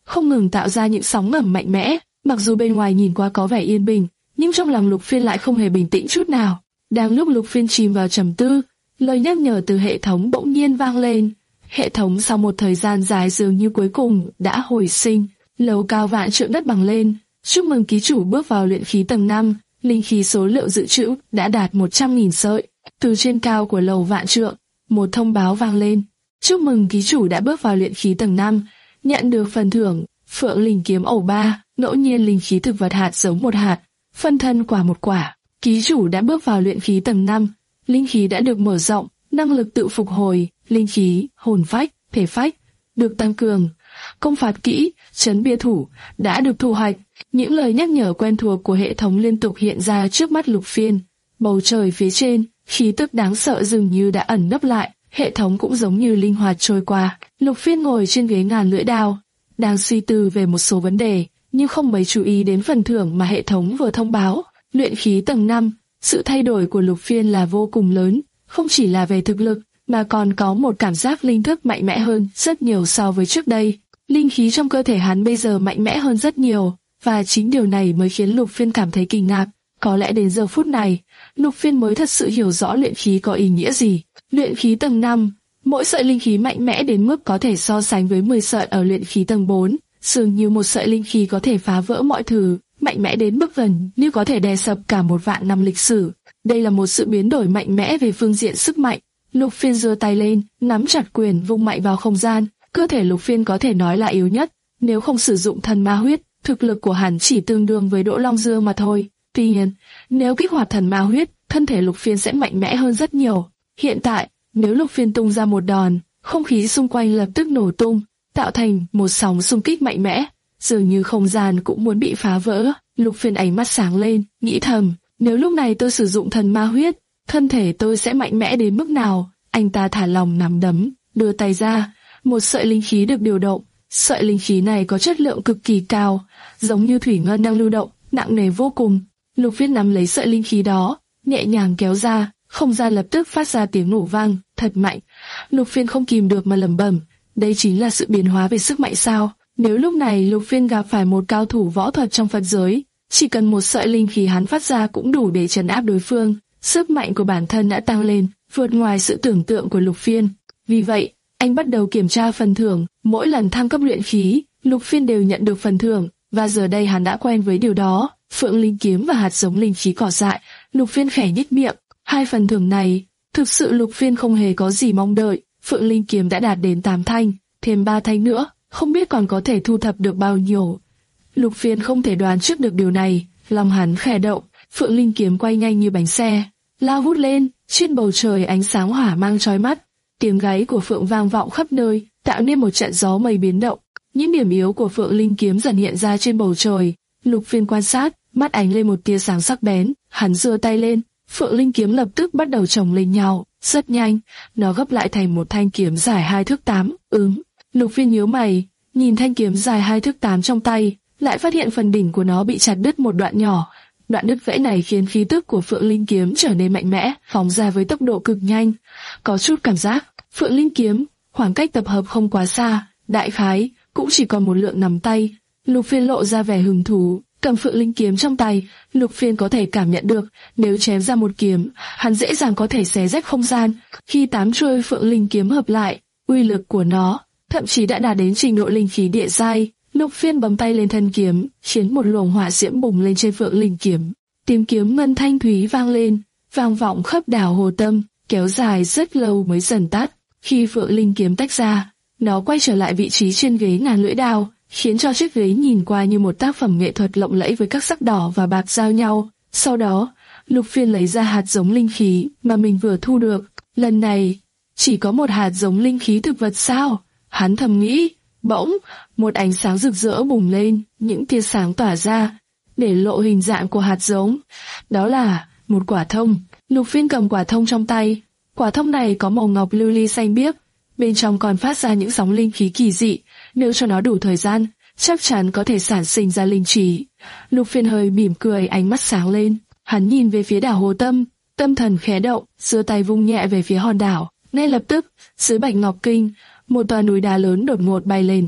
không ngừng tạo ra những sóng ngầm mạnh mẽ. Mặc dù bên ngoài nhìn qua có vẻ yên bình, nhưng trong lòng Lục Phiên lại không hề bình tĩnh chút nào. Đang lúc Lục Phiên chìm vào trầm tư, lời nhắc nhở từ hệ thống bỗng nhiên vang lên. Hệ thống sau một thời gian dài dường như cuối cùng đã hồi sinh. Lầu cao vạn trượng đất bằng lên. Chúc mừng ký chủ bước vào luyện khí tầng năm. Linh khí số lượng dự trữ đã đạt một trăm nghìn sợi. Từ trên cao của lầu vạn trượng, một thông báo vang lên. Chúc mừng ký chủ đã bước vào luyện khí tầng năm, nhận được phần thưởng Phượng Linh kiếm ẩu ba, ngẫu nhiên linh khí thực vật hạt giống một hạt, phân thân quả một quả. Ký chủ đã bước vào luyện khí tầng năm, linh khí đã được mở rộng, năng lực tự phục hồi, linh khí, hồn phách, thể phách được tăng cường. Công phạt kỹ, trấn bia thủ đã được thu hoạch. Những lời nhắc nhở quen thuộc của hệ thống liên tục hiện ra trước mắt Lục Phiên. Bầu trời phía trên, khí tức đáng sợ dường như đã ẩn nấp lại, hệ thống cũng giống như linh hoạt trôi qua. Lục Phiên ngồi trên ghế ngàn lưỡi đao, đang suy tư về một số vấn đề, nhưng không mấy chú ý đến phần thưởng mà hệ thống vừa thông báo. Luyện khí tầng năm, sự thay đổi của Lục Phiên là vô cùng lớn, không chỉ là về thực lực, mà còn có một cảm giác linh thức mạnh mẽ hơn rất nhiều so với trước đây. Linh khí trong cơ thể hắn bây giờ mạnh mẽ hơn rất nhiều, và chính điều này mới khiến Lục Phiên cảm thấy kinh ngạc. Có lẽ đến giờ phút này, Lục Phiên mới thật sự hiểu rõ luyện khí có ý nghĩa gì. Luyện khí tầng năm, mỗi sợi linh khí mạnh mẽ đến mức có thể so sánh với mười sợi ở luyện khí tầng bốn, dường như một sợi linh khí có thể phá vỡ mọi thứ, mạnh mẽ đến mức gần như có thể đè sập cả một vạn năm lịch sử. Đây là một sự biến đổi mạnh mẽ về phương diện sức mạnh. Lục Phiên giơ tay lên, nắm chặt quyền vung mạnh vào không gian. Cơ thể Lục Phiên có thể nói là yếu nhất, nếu không sử dụng thần ma huyết, thực lực của hắn chỉ tương đương với Đỗ Long Dương mà thôi. Tuy nhiên, nếu kích hoạt thần ma huyết, thân thể Lục Phiên sẽ mạnh mẽ hơn rất nhiều. Hiện tại, nếu Lục Phiên tung ra một đòn, không khí xung quanh lập tức nổ tung, tạo thành một sóng xung kích mạnh mẽ, dường như không gian cũng muốn bị phá vỡ. Lục Phiên ánh mắt sáng lên, nghĩ thầm, nếu lúc này tôi sử dụng thần ma huyết, thân thể tôi sẽ mạnh mẽ đến mức nào? Anh ta thả lòng nắm đấm, đưa tay ra, một sợi linh khí được điều động. Sợi linh khí này có chất lượng cực kỳ cao, giống như thủy ngân đang lưu động, nặng nề vô cùng. Lục Phiên nắm lấy sợi linh khí đó, nhẹ nhàng kéo ra, không gian lập tức phát ra tiếng nổ vang thật mạnh. Lục Phiên không kìm được mà lẩm bẩm, đây chính là sự biến hóa về sức mạnh sao? Nếu lúc này Lục Phiên gặp phải một cao thủ võ thuật trong Phật giới, chỉ cần một sợi linh khí hắn phát ra cũng đủ để trấn áp đối phương. Sức mạnh của bản thân đã tăng lên, vượt ngoài sự tưởng tượng của Lục Phiên. Vì vậy, anh bắt đầu kiểm tra phần thưởng. Mỗi lần thăng cấp luyện khí, Lục Phiên đều nhận được phần thưởng, và giờ đây hắn đã quen với điều đó. Phượng Linh kiếm và hạt giống linh khí cỏ dại. Lục Phiên khẽ nhếch miệng. Hai phần thưởng này, thực sự Lục Phiên không hề có gì mong đợi. Phượng Linh kiếm đã đạt đến tám thanh, thêm ba thanh nữa, không biết còn có thể thu thập được bao nhiêu. Lục Phiên không thể đoán trước được điều này, lòng hắn khẽ động. Phượng Linh kiếm quay nhanh như bánh xe, lao vút lên, trên bầu trời ánh sáng hỏa mang chói mắt. Tiếng gáy của phượng vang vọng khắp nơi, tạo nên một trận gió mây biến động. Những điểm yếu của Phượng Linh kiếm dần hiện ra trên bầu trời. Lục Phiên quan sát, mắt ánh lên một tia sáng sắc bén. Hắn giơ tay lên, Phượng Linh kiếm lập tức bắt đầu chồng lên nhau. Rất nhanh, nó gấp lại thành một thanh kiếm dài hai thước tám. Ứng. Lục Phiên nhíu mày, nhìn thanh kiếm dài hai thước tám trong tay, lại phát hiện phần đỉnh của nó bị chặt đứt một đoạn nhỏ. Đoạn đứt gãy này khiến khí tức của Phượng Linh kiếm trở nên mạnh mẽ, phóng ra với tốc độ cực nhanh. Có chút cảm giác, Phượng Linh kiếm, khoảng cách tập hợp không quá xa, đại khái cũng chỉ còn một lượng nắm tay. Lục Phiên lộ ra vẻ hứng thú, cầm Phượng Linh kiếm trong tay. Lục Phiên có thể cảm nhận được, nếu chém ra một kiếm, hắn dễ dàng có thể xé rách không gian. Khi tám chuôi Phượng Linh kiếm hợp lại, uy lực của nó thậm chí đã đạt đến trình độ linh khí địa giai. Lục Phiên bấm tay lên thân kiếm, khiến một luồng hỏa diễm bùng lên trên Phượng Linh kiếm. Tiếng kiếm ngân thanh thúy vang lên, vang vọng khắp đảo Hồ Tâm, kéo dài rất lâu mới dần tắt. Khi Phượng Linh kiếm tách ra, nó quay trở lại vị trí trên ghế ngàn lưỡi đao, khiến cho chiếc ghế nhìn qua như một tác phẩm nghệ thuật lộng lẫy với các sắc đỏ và bạc giao nhau. Sau đó, Lục Phiên lấy ra hạt giống linh khí mà mình vừa thu được. Lần này, chỉ có một hạt giống linh khí thực vật sao? Hắn thầm nghĩ. Bỗng, một ánh sáng rực rỡ bùng lên, những tia sáng tỏa ra, để lộ hình dạng của hạt giống. Đó là một quả thông. Lục Phiên cầm quả thông trong tay. Quả thông này có màu ngọc lưu ly xanh biếc, bên trong còn phát ra những sóng linh khí kỳ dị. Nếu cho nó đủ thời gian, chắc chắn có thể sản sinh ra linh trí. Lục Phiên hơi mỉm cười, ánh mắt sáng lên. Hắn nhìn về phía đảo Hồ Tâm, tâm thần khẽ động, giơ tay vung nhẹ về phía hòn đảo. Ngay lập tức, dưới bạch ngọc kinh, một tòa núi đá lớn đột ngột bay lên.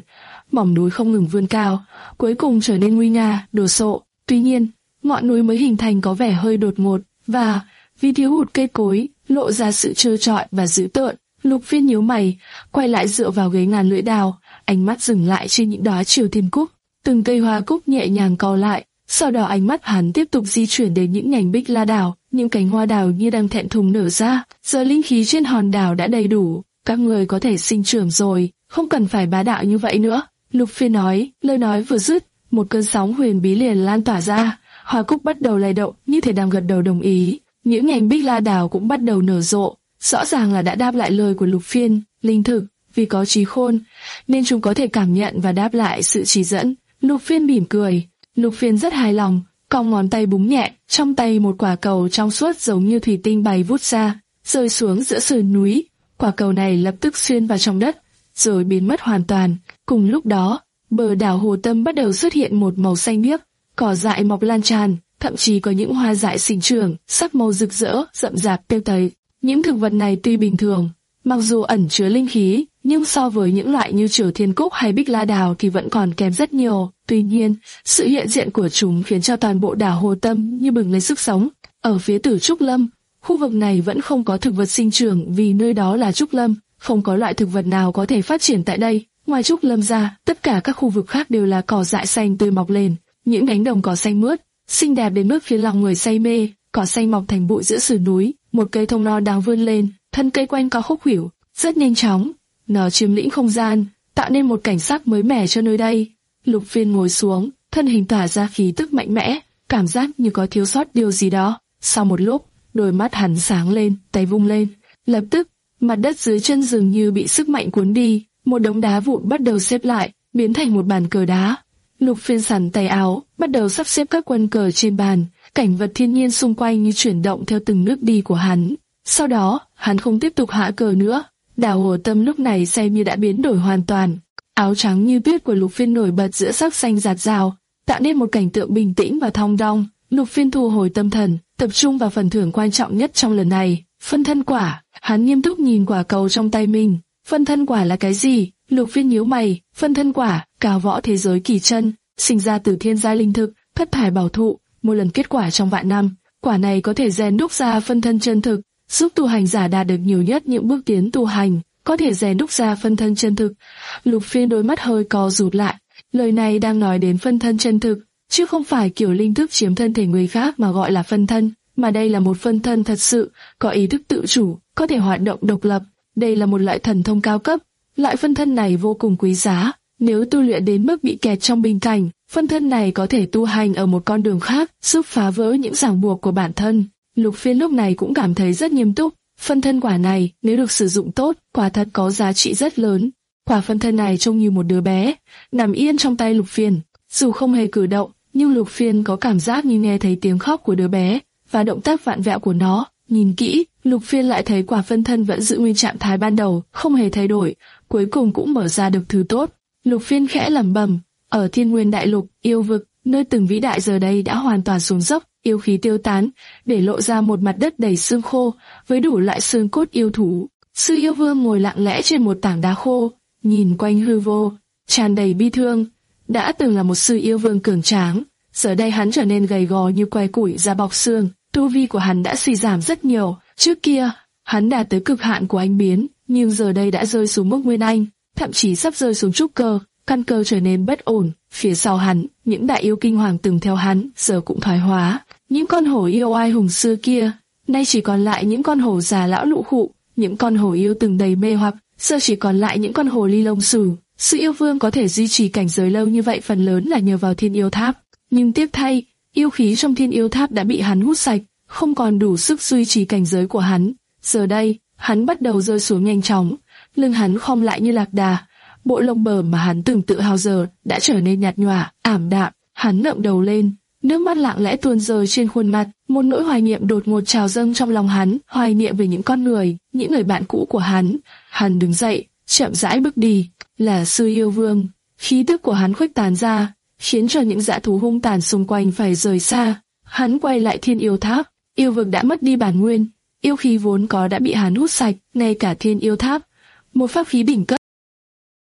mỏm núi không ngừng vươn cao, cuối cùng trở nên nguy nga, đồ sộ. Tuy nhiên, ngọn núi mới hình thành có vẻ hơi đột ngột, và vì thiếu hụt cây cối, lộ ra sự trơ trọi và dữ tợn. Lục Phiên nhíu mày, quay lại dựa vào ghế ngàn lưỡi đao, ánh mắt dừng lại trên những đóa triều thiên cúc. Từng cây hoa cúc nhẹ nhàng co lại, sau đó ánh mắt hắn tiếp tục di chuyển đến những nhành bích la đào, những cánh hoa đào như đang thẹn thùng nở ra. Giờ linh khí trên hòn đảo đã đầy đủ, các người có thể sinh trưởng rồi, không cần phải bá đạo như vậy nữa. Lục Phiên nói, lời nói vừa dứt, một cơn sóng huyền bí liền lan tỏa ra, hoa cúc bắt đầu lay động như thể đang gật đầu đồng ý. Những nhành bích la đào cũng bắt đầu nở rộ, rõ ràng là đã đáp lại lời của Lục Phiên. Linh thực, vì có trí khôn, nên chúng có thể cảm nhận và đáp lại sự chỉ dẫn. Lục Phiên mỉm cười. Lục Phiên rất hài lòng, cong ngón tay búng nhẹ, trong tay một quả cầu trong suốt giống như thủy tinh bay vút ra, rơi xuống giữa sườn núi. Quả cầu này lập tức xuyên vào trong đất, rồi biến mất hoàn toàn. Cùng lúc đó, bờ đảo Hồ Tâm bắt đầu xuất hiện một màu xanh biếc, cỏ dại mọc lan tràn, thậm chí có những hoa dại sinh trưởng, sắc màu rực rỡ, rậm rạp tươi tấy. Những thực vật này tuy bình thường, mặc dù ẩn chứa linh khí, nhưng so với những loại như triều thiên cúc hay bích la đào thì vẫn còn kém rất nhiều. Tuy nhiên, sự hiện diện của chúng khiến cho toàn bộ đảo Hồ Tâm như bừng lên sức sống. Ở phía Tử Trúc Lâm, khu vực này vẫn không có thực vật sinh trưởng vì nơi đó là Trúc Lâm, không có loại thực vật nào có thể phát triển tại đây. Ngoài Trúc Lâm ra, tất cả các khu vực khác đều là cỏ dại xanh tươi mọc lên, những cánh đồng cỏ xanh mướt, xinh đẹp đến mức khiến lòng người say mê. Cỏ xanh mọc thành bụi giữa sườn núi, một cây thông non đang vươn lên, thân cây quanh co khúc khuỷu, rất nhanh chóng, nó chiếm lĩnh không gian, tạo nên một cảnh sắc mới mẻ cho nơi đây. Lục Phiên ngồi xuống, thân hình tỏa ra khí tức mạnh mẽ, cảm giác như có thiếu sót điều gì đó. Sau một lúc, đôi mắt hắn sáng lên, tay vung lên, lập tức, mặt đất dưới chân dường như bị sức mạnh cuốn đi, một đống đá vụn bắt đầu xếp lại, biến thành một bàn cờ đá. Lục Phiên sắn tay áo, bắt đầu sắp xếp các quân cờ trên bàn, cảnh vật thiên nhiên xung quanh như chuyển động theo từng nước đi của hắn. Sau đó, hắn không tiếp tục hạ cờ nữa. Đảo Hồ Tâm lúc này xem như đã biến đổi hoàn toàn. Áo trắng như tuyết của Lục Phiên nổi bật giữa sắc xanh rạt rào, tạo nên một cảnh tượng bình tĩnh và thong dong. Lục Phiên thu hồi tâm thần, tập trung vào phần thưởng quan trọng nhất trong lần này, phân thân quả. Hắn nghiêm túc nhìn quả cầu trong tay mình. Phân thân quả là cái gì? Lục Phiên nhíu mày. Phân thân quả, cao võ thế giới kỳ chân, sinh ra từ thiên giai linh thực, thất thải bảo thụ, một lần kết quả trong vạn năm. Quả này có thể rèn đúc ra phân thân chân thực, giúp tu hành giả đạt được nhiều nhất những bước tiến tu hành, có thể rèn đúc ra phân thân chân thực. Lục Phiên đôi mắt hơi co rụt lại, lời này đang nói đến phân thân chân thực, chứ không phải kiểu linh thức chiếm thân thể người khác mà gọi là phân thân, mà đây là một phân thân thật sự, có ý thức tự chủ, có thể hoạt động độc lập. Đây là một loại thần thông cao cấp, loại phân thân này vô cùng quý giá. Nếu tu luyện đến mức bị kẹt trong bình cảnh, phân thân này có thể tu hành ở một con đường khác, giúp phá vỡ những ràng buộc của bản thân. Lục Phiên lúc này cũng cảm thấy rất nghiêm túc. Phân thân quả này, nếu được sử dụng tốt, quả thật có giá trị rất lớn. Quả phân thân này trông như một đứa bé, nằm yên trong tay Lục Phiên. Dù không hề cử động, nhưng Lục Phiên có cảm giác như nghe thấy tiếng khóc của đứa bé, và động tác vặn vẹo của nó. Nhìn kỹ, Lục Phiên lại thấy quả phân thân vẫn giữ nguyên trạng thái ban đầu, không hề thay đổi, cuối cùng cũng mở ra được thứ tốt. Lục Phiên khẽ lẩm bẩm, ở Thiên Nguyên Đại Lục, yêu vực, nơi từng vĩ đại giờ đây đã hoàn toàn xuống dốc, yêu khí tiêu tán, để lộ ra một mặt đất đầy xương khô, với đủ loại xương cốt yêu thú. Sư Yêu Vương ngồi lặng lẽ trên một tảng đá khô, nhìn quanh hư vô, tràn đầy bi thương. Đã từng là một sư yêu vương cường tráng, giờ đây hắn trở nên gầy gò như que củi da bọc xương, tu vi của hắn đã suy giảm rất nhiều. Trước kia, hắn đạt tới cực hạn của anh biến, nhưng giờ đây đã rơi xuống mức nguyên anh, thậm chí sắp rơi xuống trúc cơ, căn cơ trở nên bất ổn. Phía sau hắn, những đại yêu kinh hoàng từng theo hắn, giờ cũng thoái hóa. Những con hổ yêu oai hùng xưa kia, nay chỉ còn lại những con hổ già lão lụ khụ. Những con hổ yêu từng đầy mê hoặc, giờ chỉ còn lại những con hổ ly lông xù. Sư yêu vương có thể duy trì cảnh giới lâu như vậy phần lớn là nhờ vào Thiên Yêu Tháp. Nhưng tiếc thay, yêu khí trong Thiên Yêu Tháp đã bị hắn hút sạch, không còn đủ sức duy trì cảnh giới của hắn. Giờ đây, hắn bắt đầu rơi xuống nhanh chóng, lưng hắn khom lại như lạc đà. Bộ lông bờm mà hắn từng tự hào giờ đã trở nên nhạt nhòa, ảm đạm. Hắn ngẩng đầu lên, nước mắt lặng lẽ tuôn rơi trên khuôn mặt. Một nỗi hoài niệm đột ngột trào dâng trong lòng hắn, hoài niệm về những con người, những người bạn cũ của hắn. Hắn đứng dậy, chậm rãi bước đi. Là sư yêu vương, khí tức của hắn khuếch tán ra, khiến cho những dã thú hung tàn xung quanh phải rời xa. Hắn quay lại Thiên Yêu Tháp, yêu vực đã mất đi bản nguyên, yêu khí vốn có đã bị hắn hút sạch, ngay cả Thiên Yêu Tháp, một pháp khí đỉnh cấp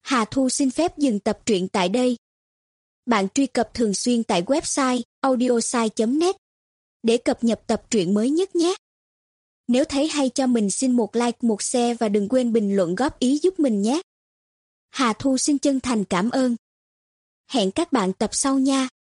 Hà Thu xin phép dừng tập truyện tại đây. Bạn truy cập thường xuyên tại website audiosai chấm net để cập nhật tập truyện mới nhất nhé. Nếu thấy hay cho mình xin một like, một share và đừng quên bình luận góp ý giúp mình nhé. Hà Thu xin chân thành cảm ơn. Hẹn các bạn tập sau nha.